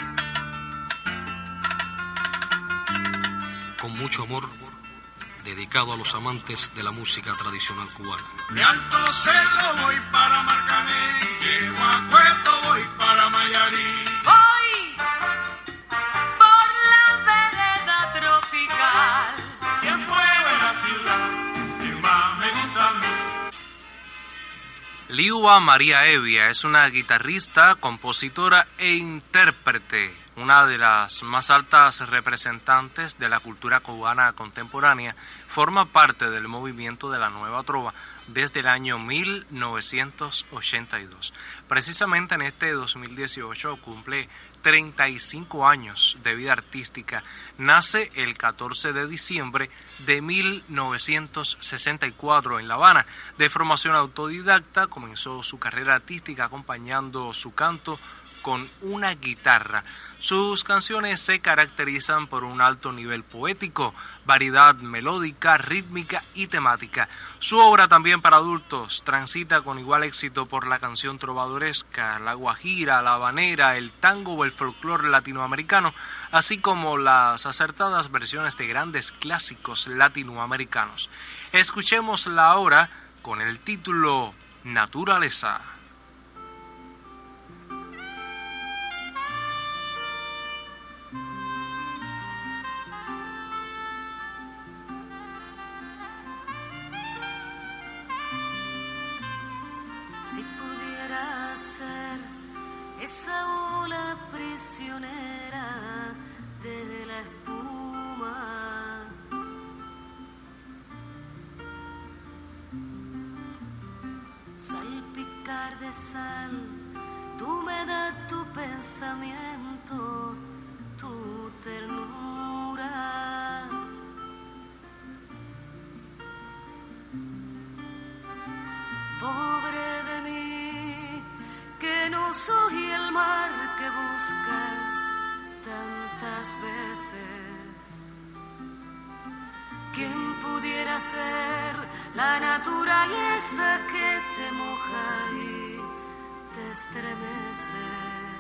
S20: Con mucho amor, dedicado a los amantes de la música tradicional cubana.
S3: De Alto Cerro voy para Marcané, llego a Cueto, voy para Mayarí.
S21: Voy por la vereda tropical.
S3: ¿Quién mueve la ciudad? ¿Quién más me gusta a mí?
S2: Liuba María Evia es una guitarrista, compositora e intérprete, una de las más altas representantes de la cultura cubana contemporánea. Forma parte del movimiento de la Nueva Trova desde el año mil novecientos ochenta y dos. Precisamente en este dos mil dieciocho cumple treinta y cinco años de vida artística. Nace el catorce de diciembre de mil novecientos sesenta y cuatro en La Habana. De formación autodidacta, comenzó su carrera artística acompañando su canto con una guitarra. Sus canciones se caracterizan por un alto nivel poético, variedad melódica, rítmica y temática. Su obra también para adultos transita con igual éxito por la canción trovadoresca, la guajira, la habanera, el tango o el folclore latinoamericano, así como las acertadas versiones de grandes clásicos latinoamericanos. Escuchémosla ahora con el título Naturaleza.
S21: Esa ola prisionera de la espuma, salpicar de sal tu humedad, tu pensamiento, tu ternura. Pobre de mí, que no soy el mar que buscas tantas veces. ¿Quién pudiera ser la naturaleza que te moja y te estremece?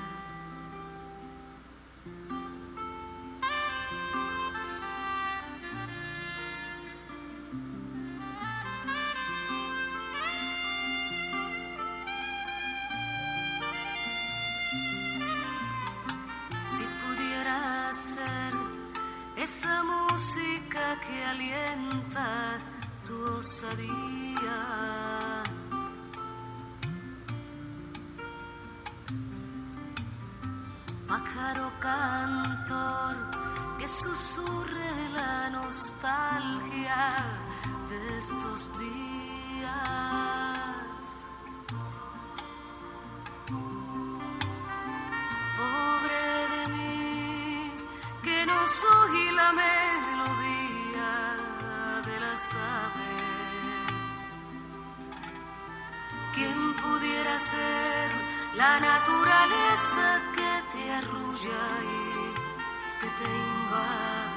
S21: Esa música que alienta tu osadía, pájaro cantor que susurre la nostalgia de estos días. Pobre de mí, que no soy la melodía de las aves. ¿Quién pudiera ser la naturaleza que te arrulla y que te invade?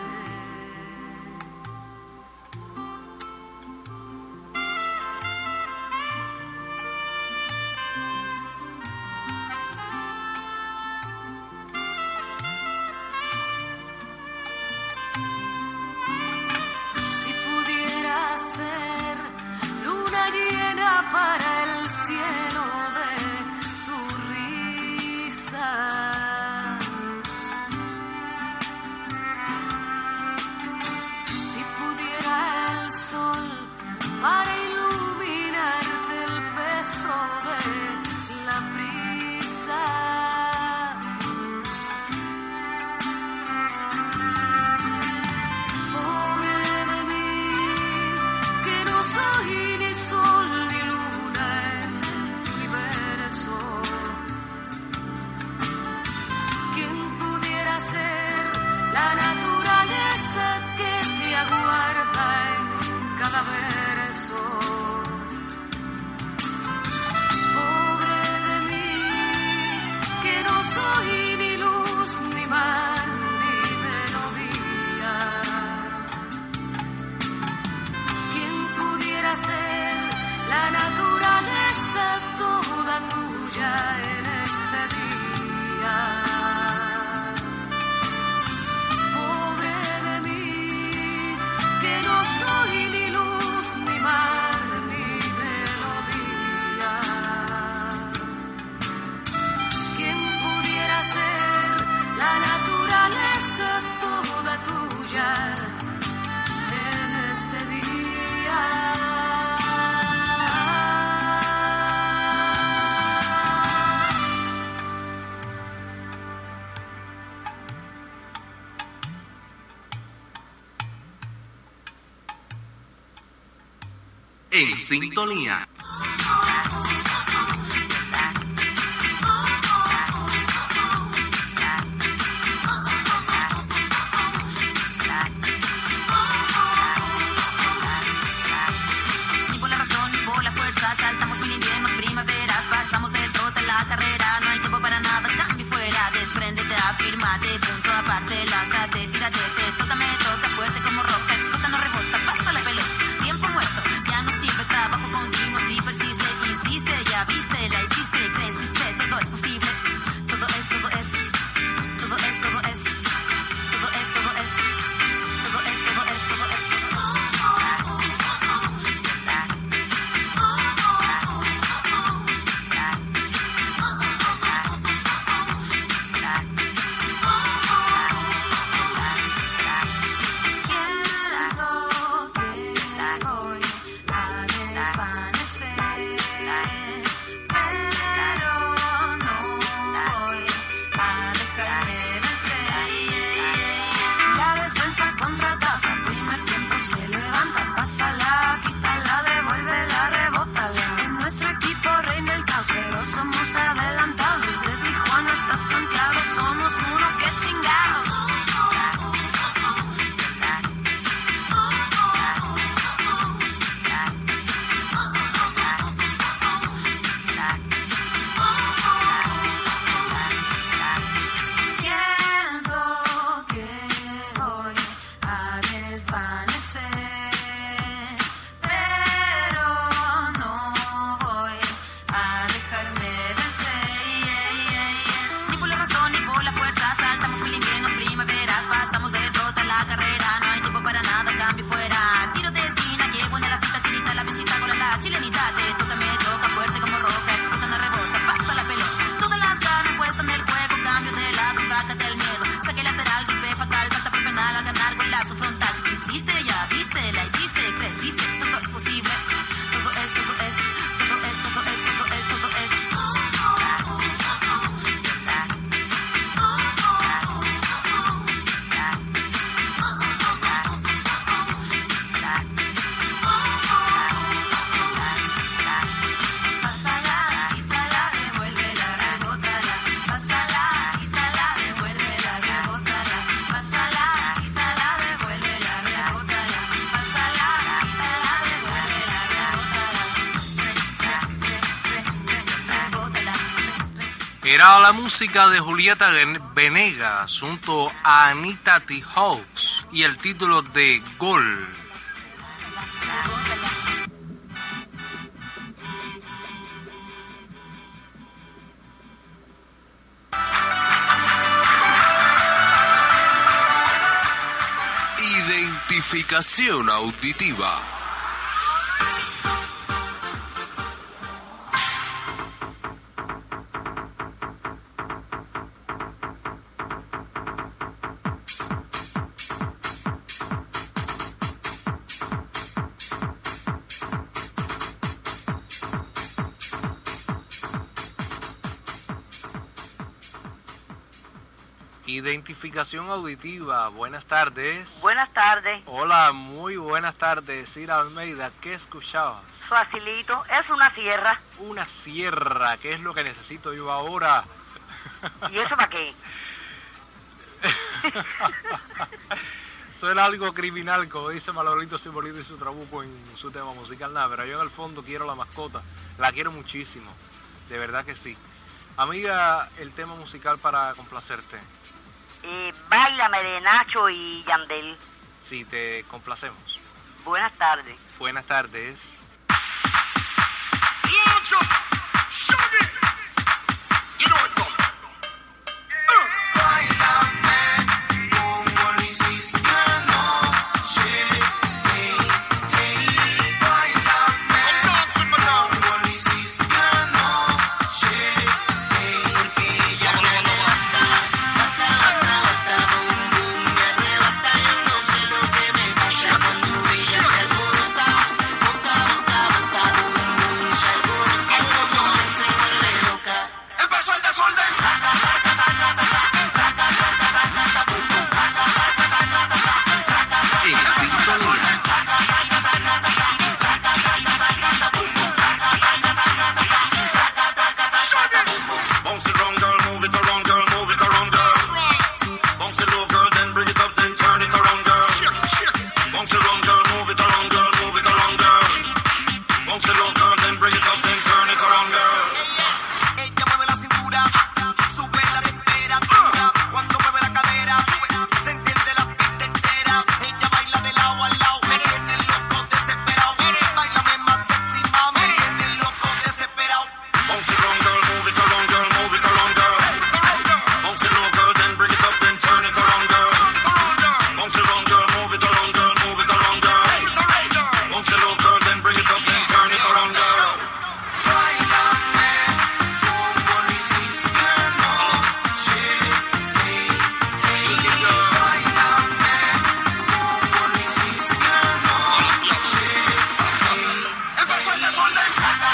S21: Para el cielo de tu risa, saber eso. Pobre de mí, que no soy ni luz ni mar ni melodía. ¿Quién pudiera ser la naturaleza toda tuya en este día? Pobre de mí, que no soy ni luz ni mar ni melodía. ¿Quién pudiera ser la naturaleza toda tuya en este día?
S10: En sintonía.
S6: Ni por la razón ni por la fuerza, saltamos mil inviernos, primaveras, pasamos del trote a la carrera, no hay tiempo para nada, cambio fuera, despréndete, afírmate, punto aparte, lánzate, tírate, te toca, me toca, fuerte como roca, explota, no rebota, pasa la pelota, tiempo muerto, ya no sirve, trabajo continuo, si persiste, insiste, ya viste, la hiciste, creciste, todo es posible, todo es, todo es, todo es, todo es, todo es, todo es, todo es, todo es, todo es.
S2: Era la música de Julieta Venegas junto a Anita Tijoux y el título de Gol.
S10: Identificación auditiva.
S2: Identificación auditiva, buenas tardes.
S22: Buenas tardes.
S2: Hola, muy buenas tardes, Cira Almeida, ¿qué escuchabas?
S22: Facilito, es una sierra.
S2: Una sierra, ¿qué es lo que necesito yo ahora?
S22: ¿Y eso para qué?
S2: suena algo criminal, como dice Manolito Simbolito y su trabuco en su tema musical, nada, pero yo en el fondo quiero la mascota, la quiero muchísimo, de verdad que sí. Amiga, el tema musical para complacerte.
S22: Eh, Báilame de Nacho y Yandel.
S2: Sí, te complacemos.
S22: Buenas tardes.
S2: Buenas tardes.
S3: Nacho, sugar. You know it, go. Uh. Báilame como lo hiciste anoche. Hey, hey, báilame como lo hiciste anoche. Hey, porque ella me arrebata, bata, bata, bata, boom, boom, me arrebata. Yo no sé lo que me pasa cuando ella se alborota, bota, bota, bota, boom, boom, se alborota. Como que se vuelve loca. Empezó el desorden. Bounce it round, girl, move it around, girl, move it around, girl. Bounce it low, girl, then bring it up, then turn it around, girl. Bounce it round, girl, move it around, girl, move it around, girl. Bounce it low, girl, then bring it up, then turn it around, girl. Ella mueve la cintura, sube la temperatura. Cuando mueve la cadera, se enciende la pista entera. Ella baila de lado a lado, me tiene loco desesperado. Bailame más sexy, mami, me tiene loco desesperado. Bounce it round, girl, move it around, girl, move it around, girl. Bounce it low, girl, then bring it up, then turn it around, girl. Bounce it round, girl, move it around, girl, move it around, girl. Bounce it low, girl, then bring it up, then turn it around, girl. Báilame como lo hiciste anoche. Hey, hey, báilame como lo hiciste anoche. Hey, empezó el desorden.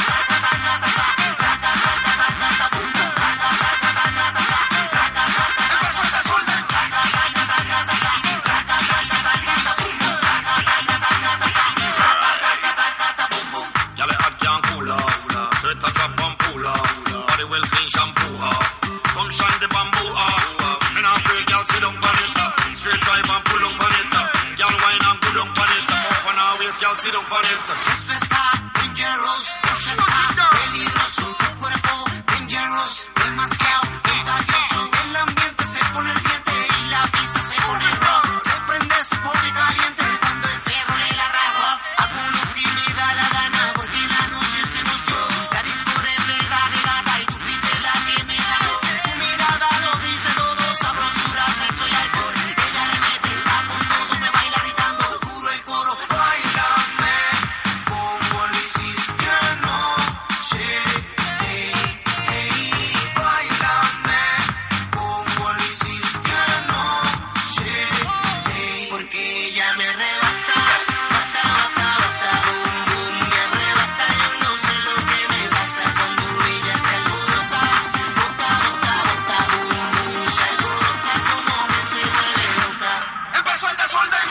S3: Ya le hackean culo, se está chapón pulo, body well clean shampoo off, come shine the bamboo off. Me nah afraid, girl, sit down on it, straight drive and pull up on it, girl wine and go down on it, up on her waist, girl, sit down on it. Esto está dangerous, esto está peligroso, tu cuerpo dangerous, demasiado contagioso. El ambiente se pone ardiente y la pista se pone rock, se prende, se pone caliente cuando el perro le la rajo. Hago lo que me da la gana porque la noche se nos dio. La disco repleta de gata y tú fuiste la que me ganó. Tu mirada lo dice todo, sabrosura, sexo y alcohol. Ella le mete, va con todo, me baila gritando duro el coro. Báilame como lo hiciste anoche. Hey, hey, báilame como lo hiciste anoche. Hey, porque ella me arrebata, bata, bata, bata, boom, boom, me arrebata. Yo no sé lo que me pasa cuando ella se alborota, bota, bota, bota, boom, boom, se alborota. Como que se vuelve loca. Empezó el desorden.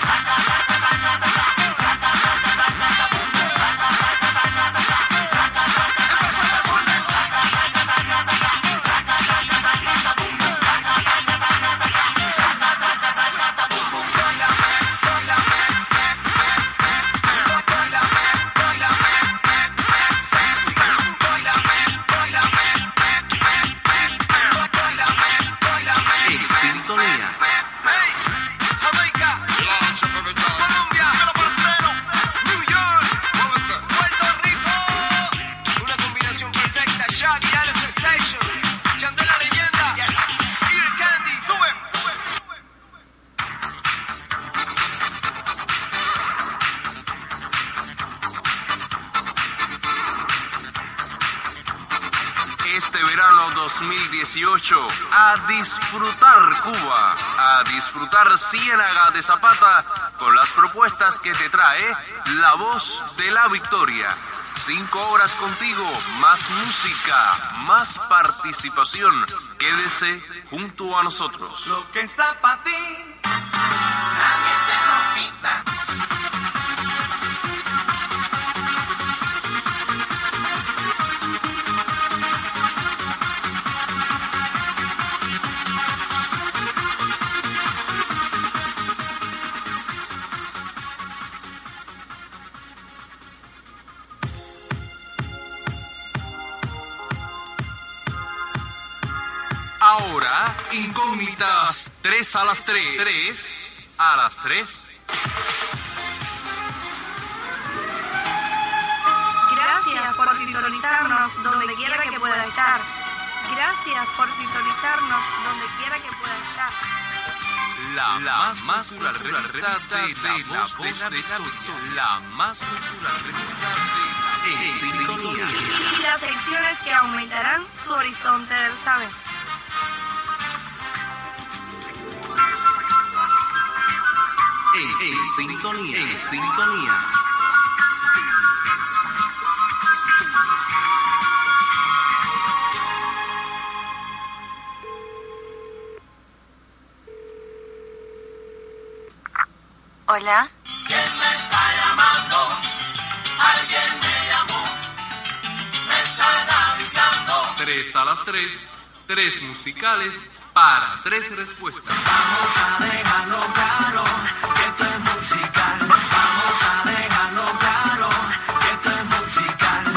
S3: Jamaica, Colombia, New York, Puerto Rico. Una combinación perfecta. Shaggy, Alice Sensation, Yandel la leyenda, Ear Candy, sube.
S10: Este verano dos mil dieciocho, a disfrutar Cuba, a disfrutar Ciénaga de Zapata con las propuestas que te trae La Voz de la Victoria. Cinco horas contigo, más música, más participación. Quédese junto a nosotros.
S3: Lo que está para ti, nadie te lo quita.
S2: Incógnitas, tres a las tres. Tres a las tres.
S7: Gracias por sintonizarnos donde quiera que pueda estar. Gracias por sintonizarnos donde quiera que pueda estar.
S2: La, la más, más cultural revista de la voz de la victoria. La más cultural revista de la En Sintonía.
S7: Y las secciones que aumentarán su horizonte del saber.
S10: En, en Sintonía. En Sintonía.
S11: Hola.
S3: ¿Quién me está llamando? Alguien me llamó. Me están avisando.
S2: Tres a las tres. Tres musicales para tres respuestas.
S3: Vamos a dejarlo claro que esto es musical. Vamos a dejarlo claro que esto es musical.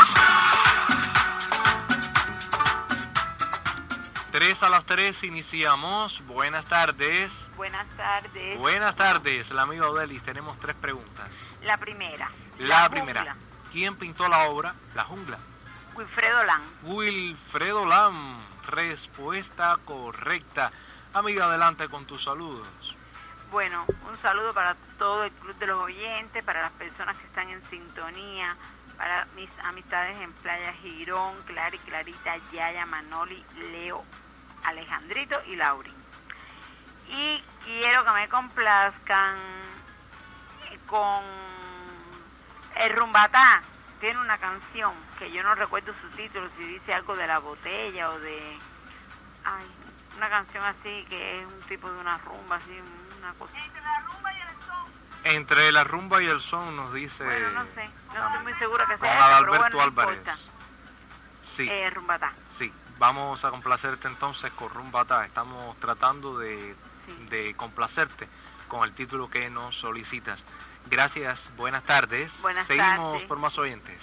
S2: Tres a las tres iniciamos. Buenas tardes.
S23: Buenas tardes.
S2: Buenas tardes, el amigo Odelis. Tenemos tres preguntas.
S23: La primera.
S2: La,
S23: la
S2: primera.
S23: Jungla.
S2: ¿Quién pintó la obra La Jungla?
S23: Wilfredo Lam.
S2: Wilfredo Lam. Respuesta correcta. Amiga, adelante con tus saludos.
S23: Bueno, un saludo para todo el club de los oyentes, para las personas que están en sintonía, para mis amistades en Playa Girón, Clara y Clarita, Yaya, Manoli, Leo, Alejandrito y Lauri. Y quiero que me complazcan con el Rumbatá. Tiene una canción que yo no recuerdo su título, si dice algo de la botella o de... Ay, una canción así que es un tipo de una rumba, así, una cosa.
S7: Entre la rumba y el son.
S2: Entre la rumba y el son nos dice...
S23: Bueno, no sé, no estoy muy segura que
S2: con
S23: sea esa, pero
S2: Adalberto
S23: bueno, no
S2: Álvarez.
S23: importa.
S2: Sí.
S23: Eh, Rumbatá.
S2: Sí, vamos a complacerte entonces con Rumbatá. Estamos tratando de,
S23: sí.
S2: de complacerte con el título que nos solicitas. Gracias, buenas tardes.
S23: Buenas
S2: Seguimos
S23: tardes.
S2: por más oyentes.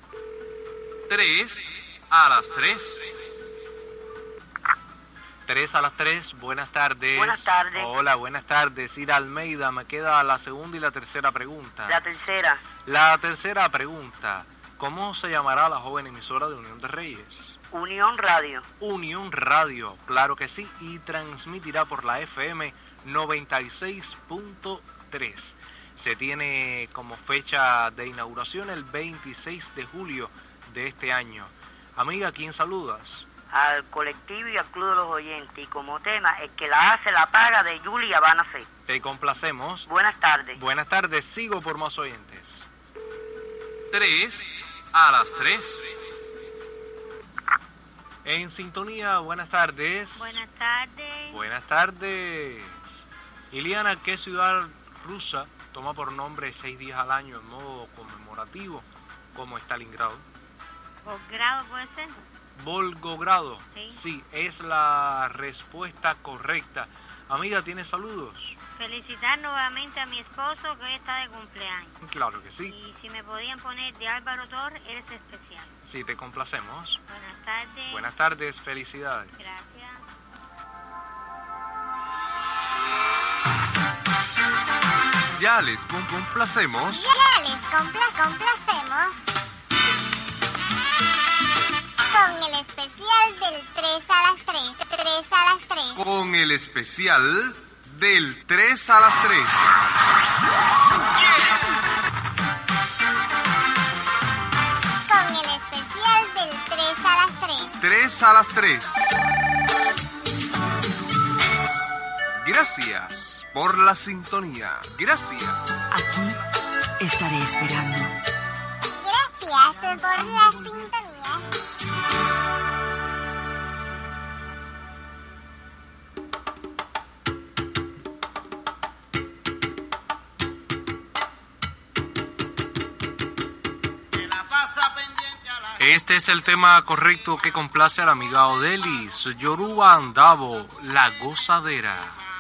S2: Tres a las tres. Tres a las tres, buenas tardes.
S23: Buenas tardes.
S2: Hola, buenas tardes. Ira Almeida, me queda la segunda y la tercera pregunta.
S23: La tercera.
S2: La tercera pregunta. ¿Cómo se llamará la joven emisora de Unión de Reyes?
S23: Unión Radio.
S2: Unión Radio, claro que sí, y transmitirá por la F M noventa y seis punto tres. Se tiene como fecha de inauguración el veintiséis de julio de este año. Amiga, ¿a quién saludas?
S23: Al colectivo y al club de los oyentes. Y como tema, el que la hace la paga, de Julia Habana Fe.
S2: Te complacemos.
S23: Buenas tardes.
S2: Buenas tardes, sigo por más oyentes. Tres a las tres. En sintonía, buenas tardes.
S19: Buenas tardes.
S2: Buenas tardes. Iliana, ¿qué ciudad rusa toma por nombre seis días al año en modo conmemorativo como Stalingrado?
S19: ¿Posgrado puede ser?
S2: Volgogrado.
S19: Sí.
S2: Sí, es la respuesta correcta. Amiga, ¿tienes saludos?
S19: Felicitar nuevamente a mi esposo que hoy está de cumpleaños.
S2: Claro que sí.
S19: Y si me podían poner de Álvaro Torres, eres especial.
S2: Sí, te complacemos.
S19: Buenas tardes.
S2: Buenas tardes, felicidades.
S19: Gracias.
S2: Ya les complacemos.
S12: Ya les compla- complacemos con el especial del tres a las tres. tres a las tres.
S2: Con el especial del tres a las tres.
S12: Con el especial del tres a las tres.
S2: tres a las tres. Gracias por la sintonía. Gracias.
S16: Aquí estaré esperando.
S12: Gracias por la sintonía.
S2: Este es el tema correcto que complace a la amiga Odelis. Yoruba Andavo, La Gozadera.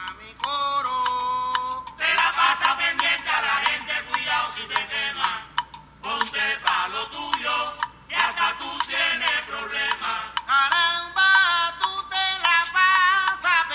S3: Te la pasa pendiente a la gente, cuidado si te quema. Ponte pa' lo tuyo, que hasta tú tienes problemas. Caramba, tú te la pasas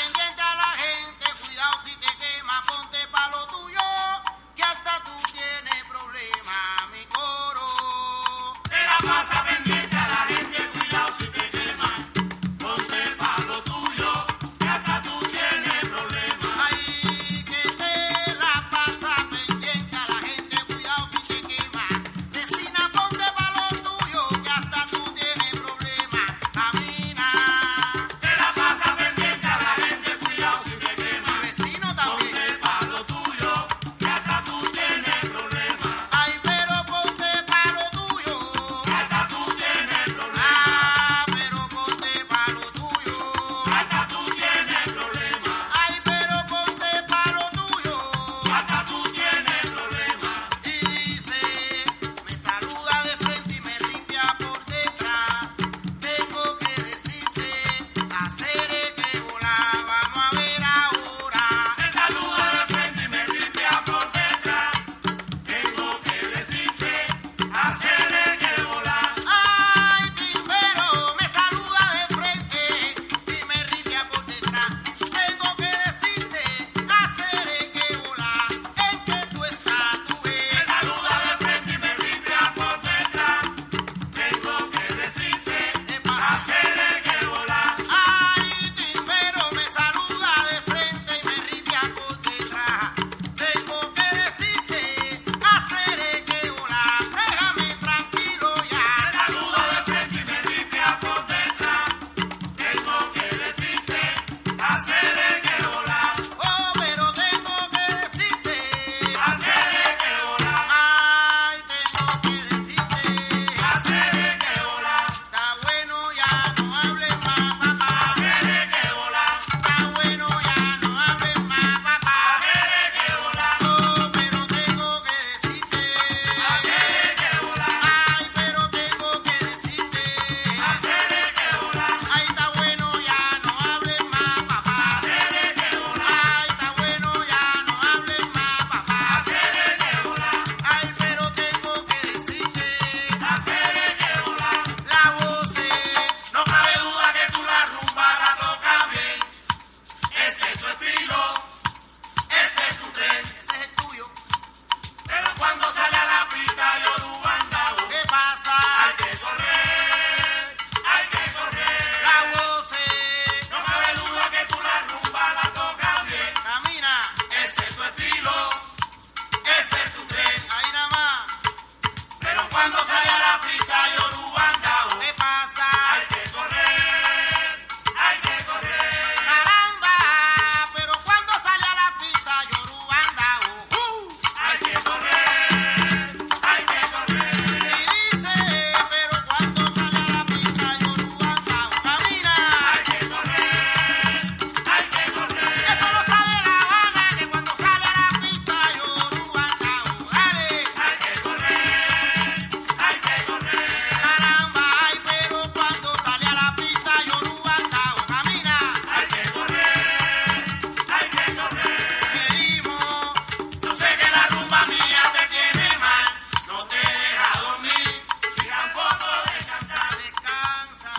S3: cuando sale a la pista Yorubandao. ¿Qué pasa? Hay que correr, hay que correr. Caramba, pero cuando sale a la pista Yorubandao. Uh, hay que correr, hay que correr. Y dice, pero cuando sale a la pista Yorubandao. Camina. Hay que correr, hay que correr. Eso lo sabe La Habana, que cuando sale a la pista Yorubandao. Dale. Hay que correr, hay que correr. Caramba, ay, pero cuando sale a la pista Yorubandao. Camina. Hay que correr, hay que correr. Seguimos. Yo sé que la rumba mía te tiene mal, no te deja dormir y tampoco descansar. Descansa.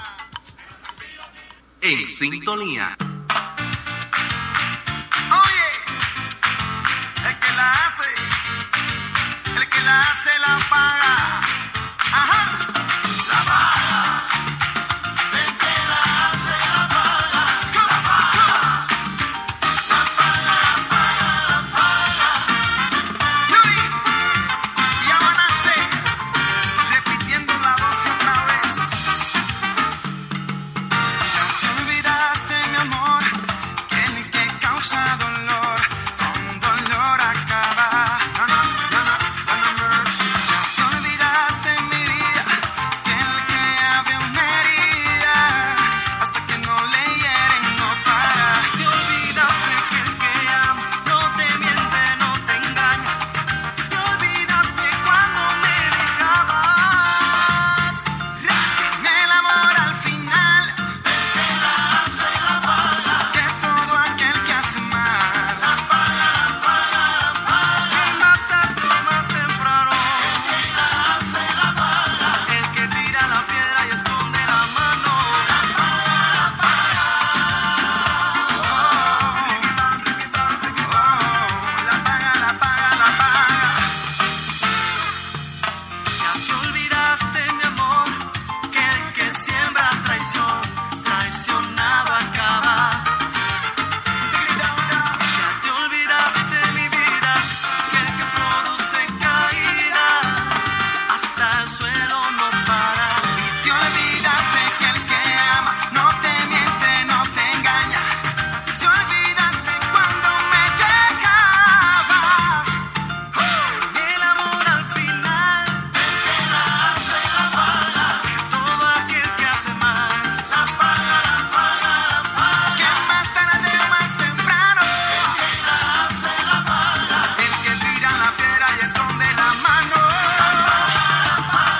S10: En sintonía.
S3: Oye, el que la hace, el que la hace la paga. Ajá, la paga. El que la hace la paga. La paga. La paga, la paga, la paga. Yuri, y Amanase, repitiendo la voz otra vez. Ya te olvidaste, mi amor, que el que causa dolor, con dolor acaba. No, no, no, no, no, no, no. Ya te olvidaste, mi vida, que el que abre una herida, hasta que no le hieren no para. Te olvidaste que el que ama no te miente, no te engaña. Te olvidaste cuando me dejabas. En el amor al final, el que la hace la paga. Que todo aquel que hace mal, la paga, la paga, la paga. Que más tarde o más temprano, el que la hace la paga. El que tira la piedra y esconde la mano, la paga, la paga. La paga, la paga, la paga. Ya te olvidaste, mi amor, que el que siembra traición, traicionado acaba. Ya te olvidaste, mi vida, que el que produce caída, hasta el suelo no para. Y te olvidaste que el que ama no te miente, no te engaña. Te olvidaste cuando me dejabas. El amor al final, el que la hace la paga. Que todo aquel que hace mal, la paga, la paga, la paga. Que más tarde o más temprano, el que la hace la paga. El que tira la piedra y esconde la mano, la paga, la paga.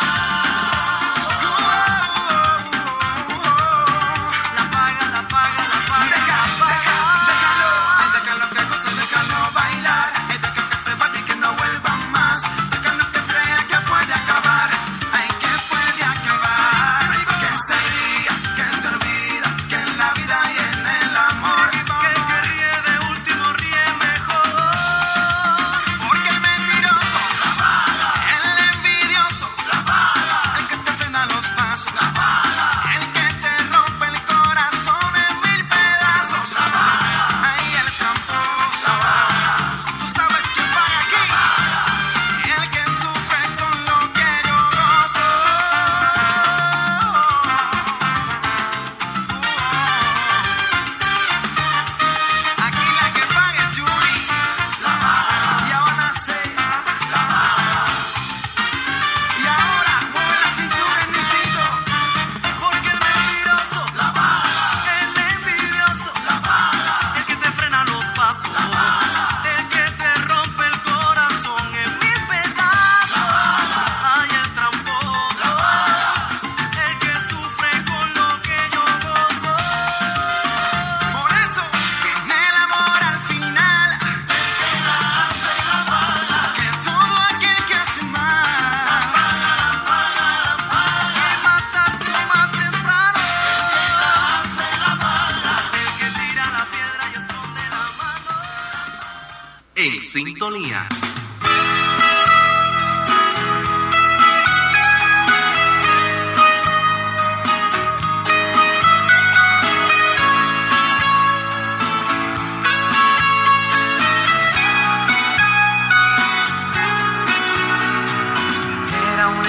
S3: La paga, la paga, la paga. Deja, deja, déjalo, déjalo que goce, déjalo bailar. Deja que se vaya y que no vuelva más. Déjalo que crea que puede acabar, ay, que puede acabar. Que se ría, que se olvida, que en la vida y en el amor, que el que ríe de último ríe mejor. Porque el mentiroso, la paga. El envidioso, la paga. El que te frena los pasos, la paga. El que te rompe el corazón en mil pedazos, la paga. Ay, el tramposo, la paga. Tú sabes quién paga aquí, la paga. El que sufre con lo que yo gozo. Aquí la que paga es Yuri, la paga. Y Amanase, la paga. Y ahora mueve la cintura, Luisito. Porque el mentiroso, la paga. El envidioso, la paga. El que te frena los pasos, la paga. El que te rompe el corazón en mil pedazos, la paga. Ay, el tramposo, la paga. El que sufre con lo que yo gozo. Por eso, en el amor al final, el que la hace la paga. Que todo aquel que hace mal, la paga, la paga, la paga. Que más tarde o más temprano, el que la hace la paga. El que tira la piedra y esconde la mano.
S10: En sintonía.
S3: Era un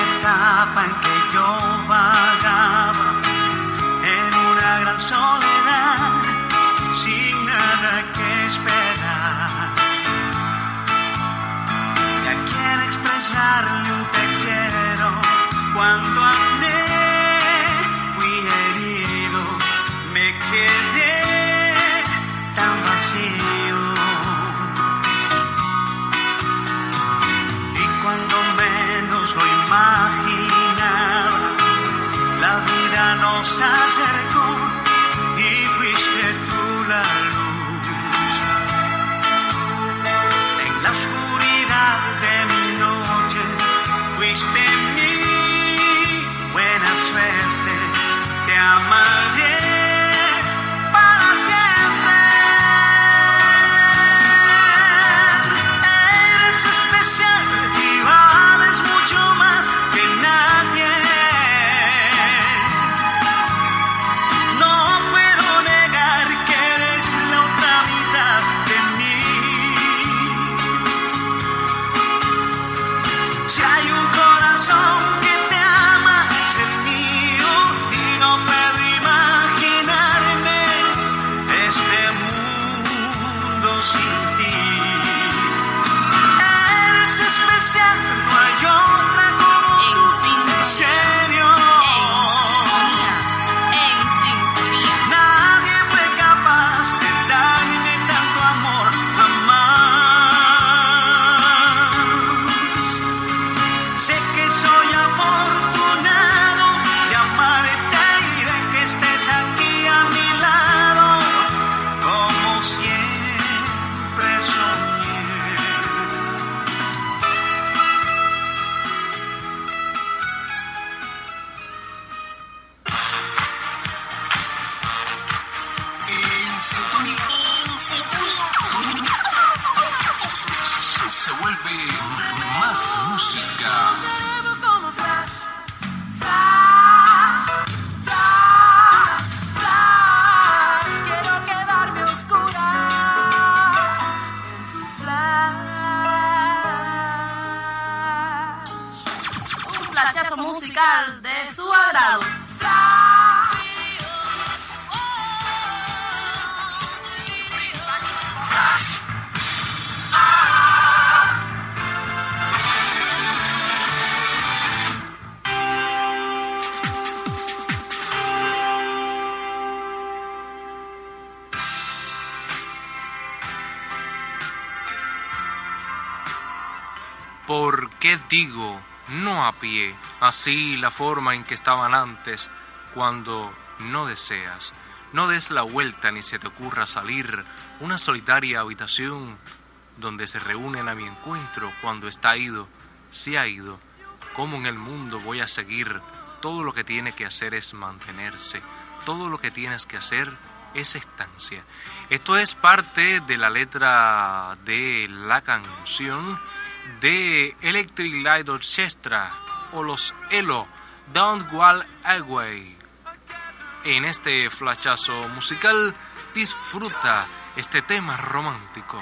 S3: Si hay un corazón que te ama, es el mío, y no puedo imaginarme este mundo sin ti. Eres especial, no hay otra como
S15: en
S3: tú.
S15: sintonía.
S3: En serio.
S15: En sintonía.
S3: Nadie fue capaz de darme tanto amor jamás. Sé que soy afortunado de amarte y de que estés aquí a mi lado, como siempre soñé.
S5: En sintonía. Se vuelve más música.
S21: Tenemos como flash, flash, flash, flash. Quiero quedarme a oscuras en tu flash. Un flashazo musical de su agrado.
S2: ¿Por qué digo no a pie? Así la forma en que estaban antes, cuando no deseas. No des la vuelta ni se te ocurra salir. Una solitaria habitación donde se reúnen a mi encuentro cuando está ido, se ha ido. ¿Cómo en el mundo voy a seguir? Todo lo que tiene que hacer es mantenerse. Todo lo que tienes que hacer es estancia. Esto es parte de la letra de la canción de Electric Light Orchestra o los Elo, Don't Walk Away. En este flashazo musical disfruta este tema romántico.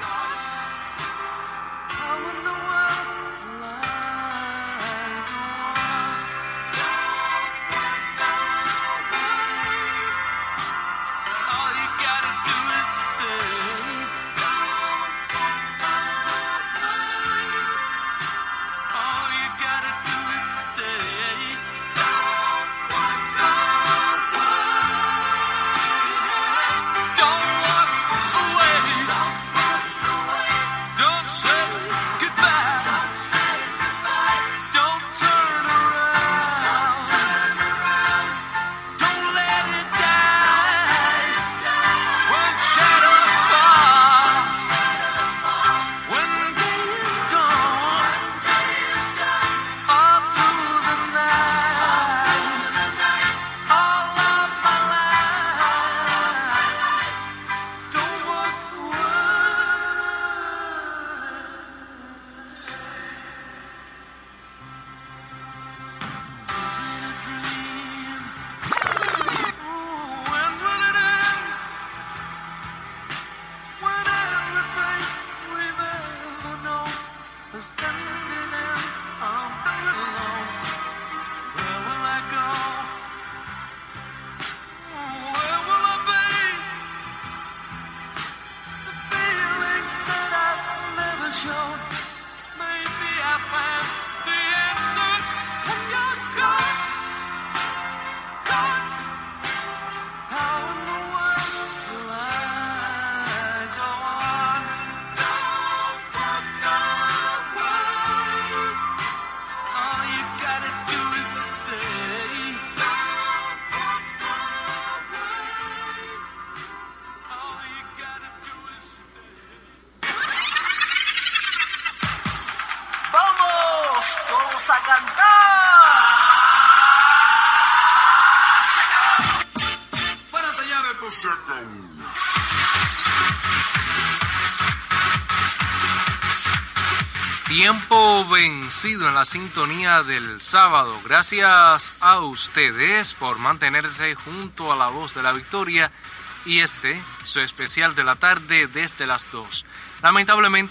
S2: Tiempo vencido en la sintonía del sábado. Gracias a ustedes por mantenerse junto a la voz de la victoria y este, su especial de la tarde desde las dos. Lamentablemente,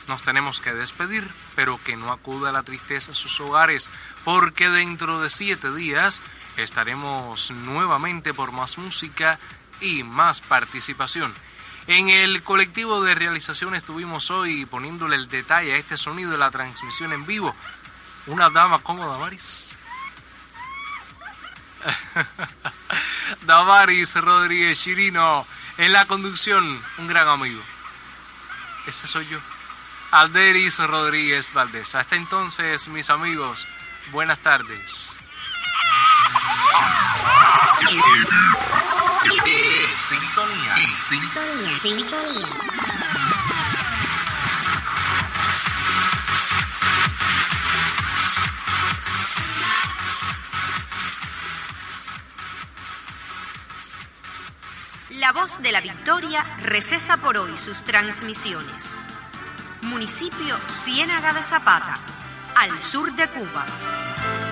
S2: nos tenemos que despedir, pero que no acuda la tristeza a sus hogares, porque dentro de siete días estaremos nuevamente por más música y más participación. En el colectivo de realización estuvimos hoy poniéndole el detalle a este sonido de la transmisión en vivo. Una dama como Damaris. Damaris Rodríguez Chirino. En la conducción, un gran amigo. Ese soy yo. Alderis Rodríguez Valdés. Hasta entonces, mis amigos, buenas tardes.
S5: Sintonía, sintonía, sintonía.
S1: La Voz de la Victoria recesa por hoy sus transmisiones. Municipio Ciénaga de Zapata, al sur de Cuba.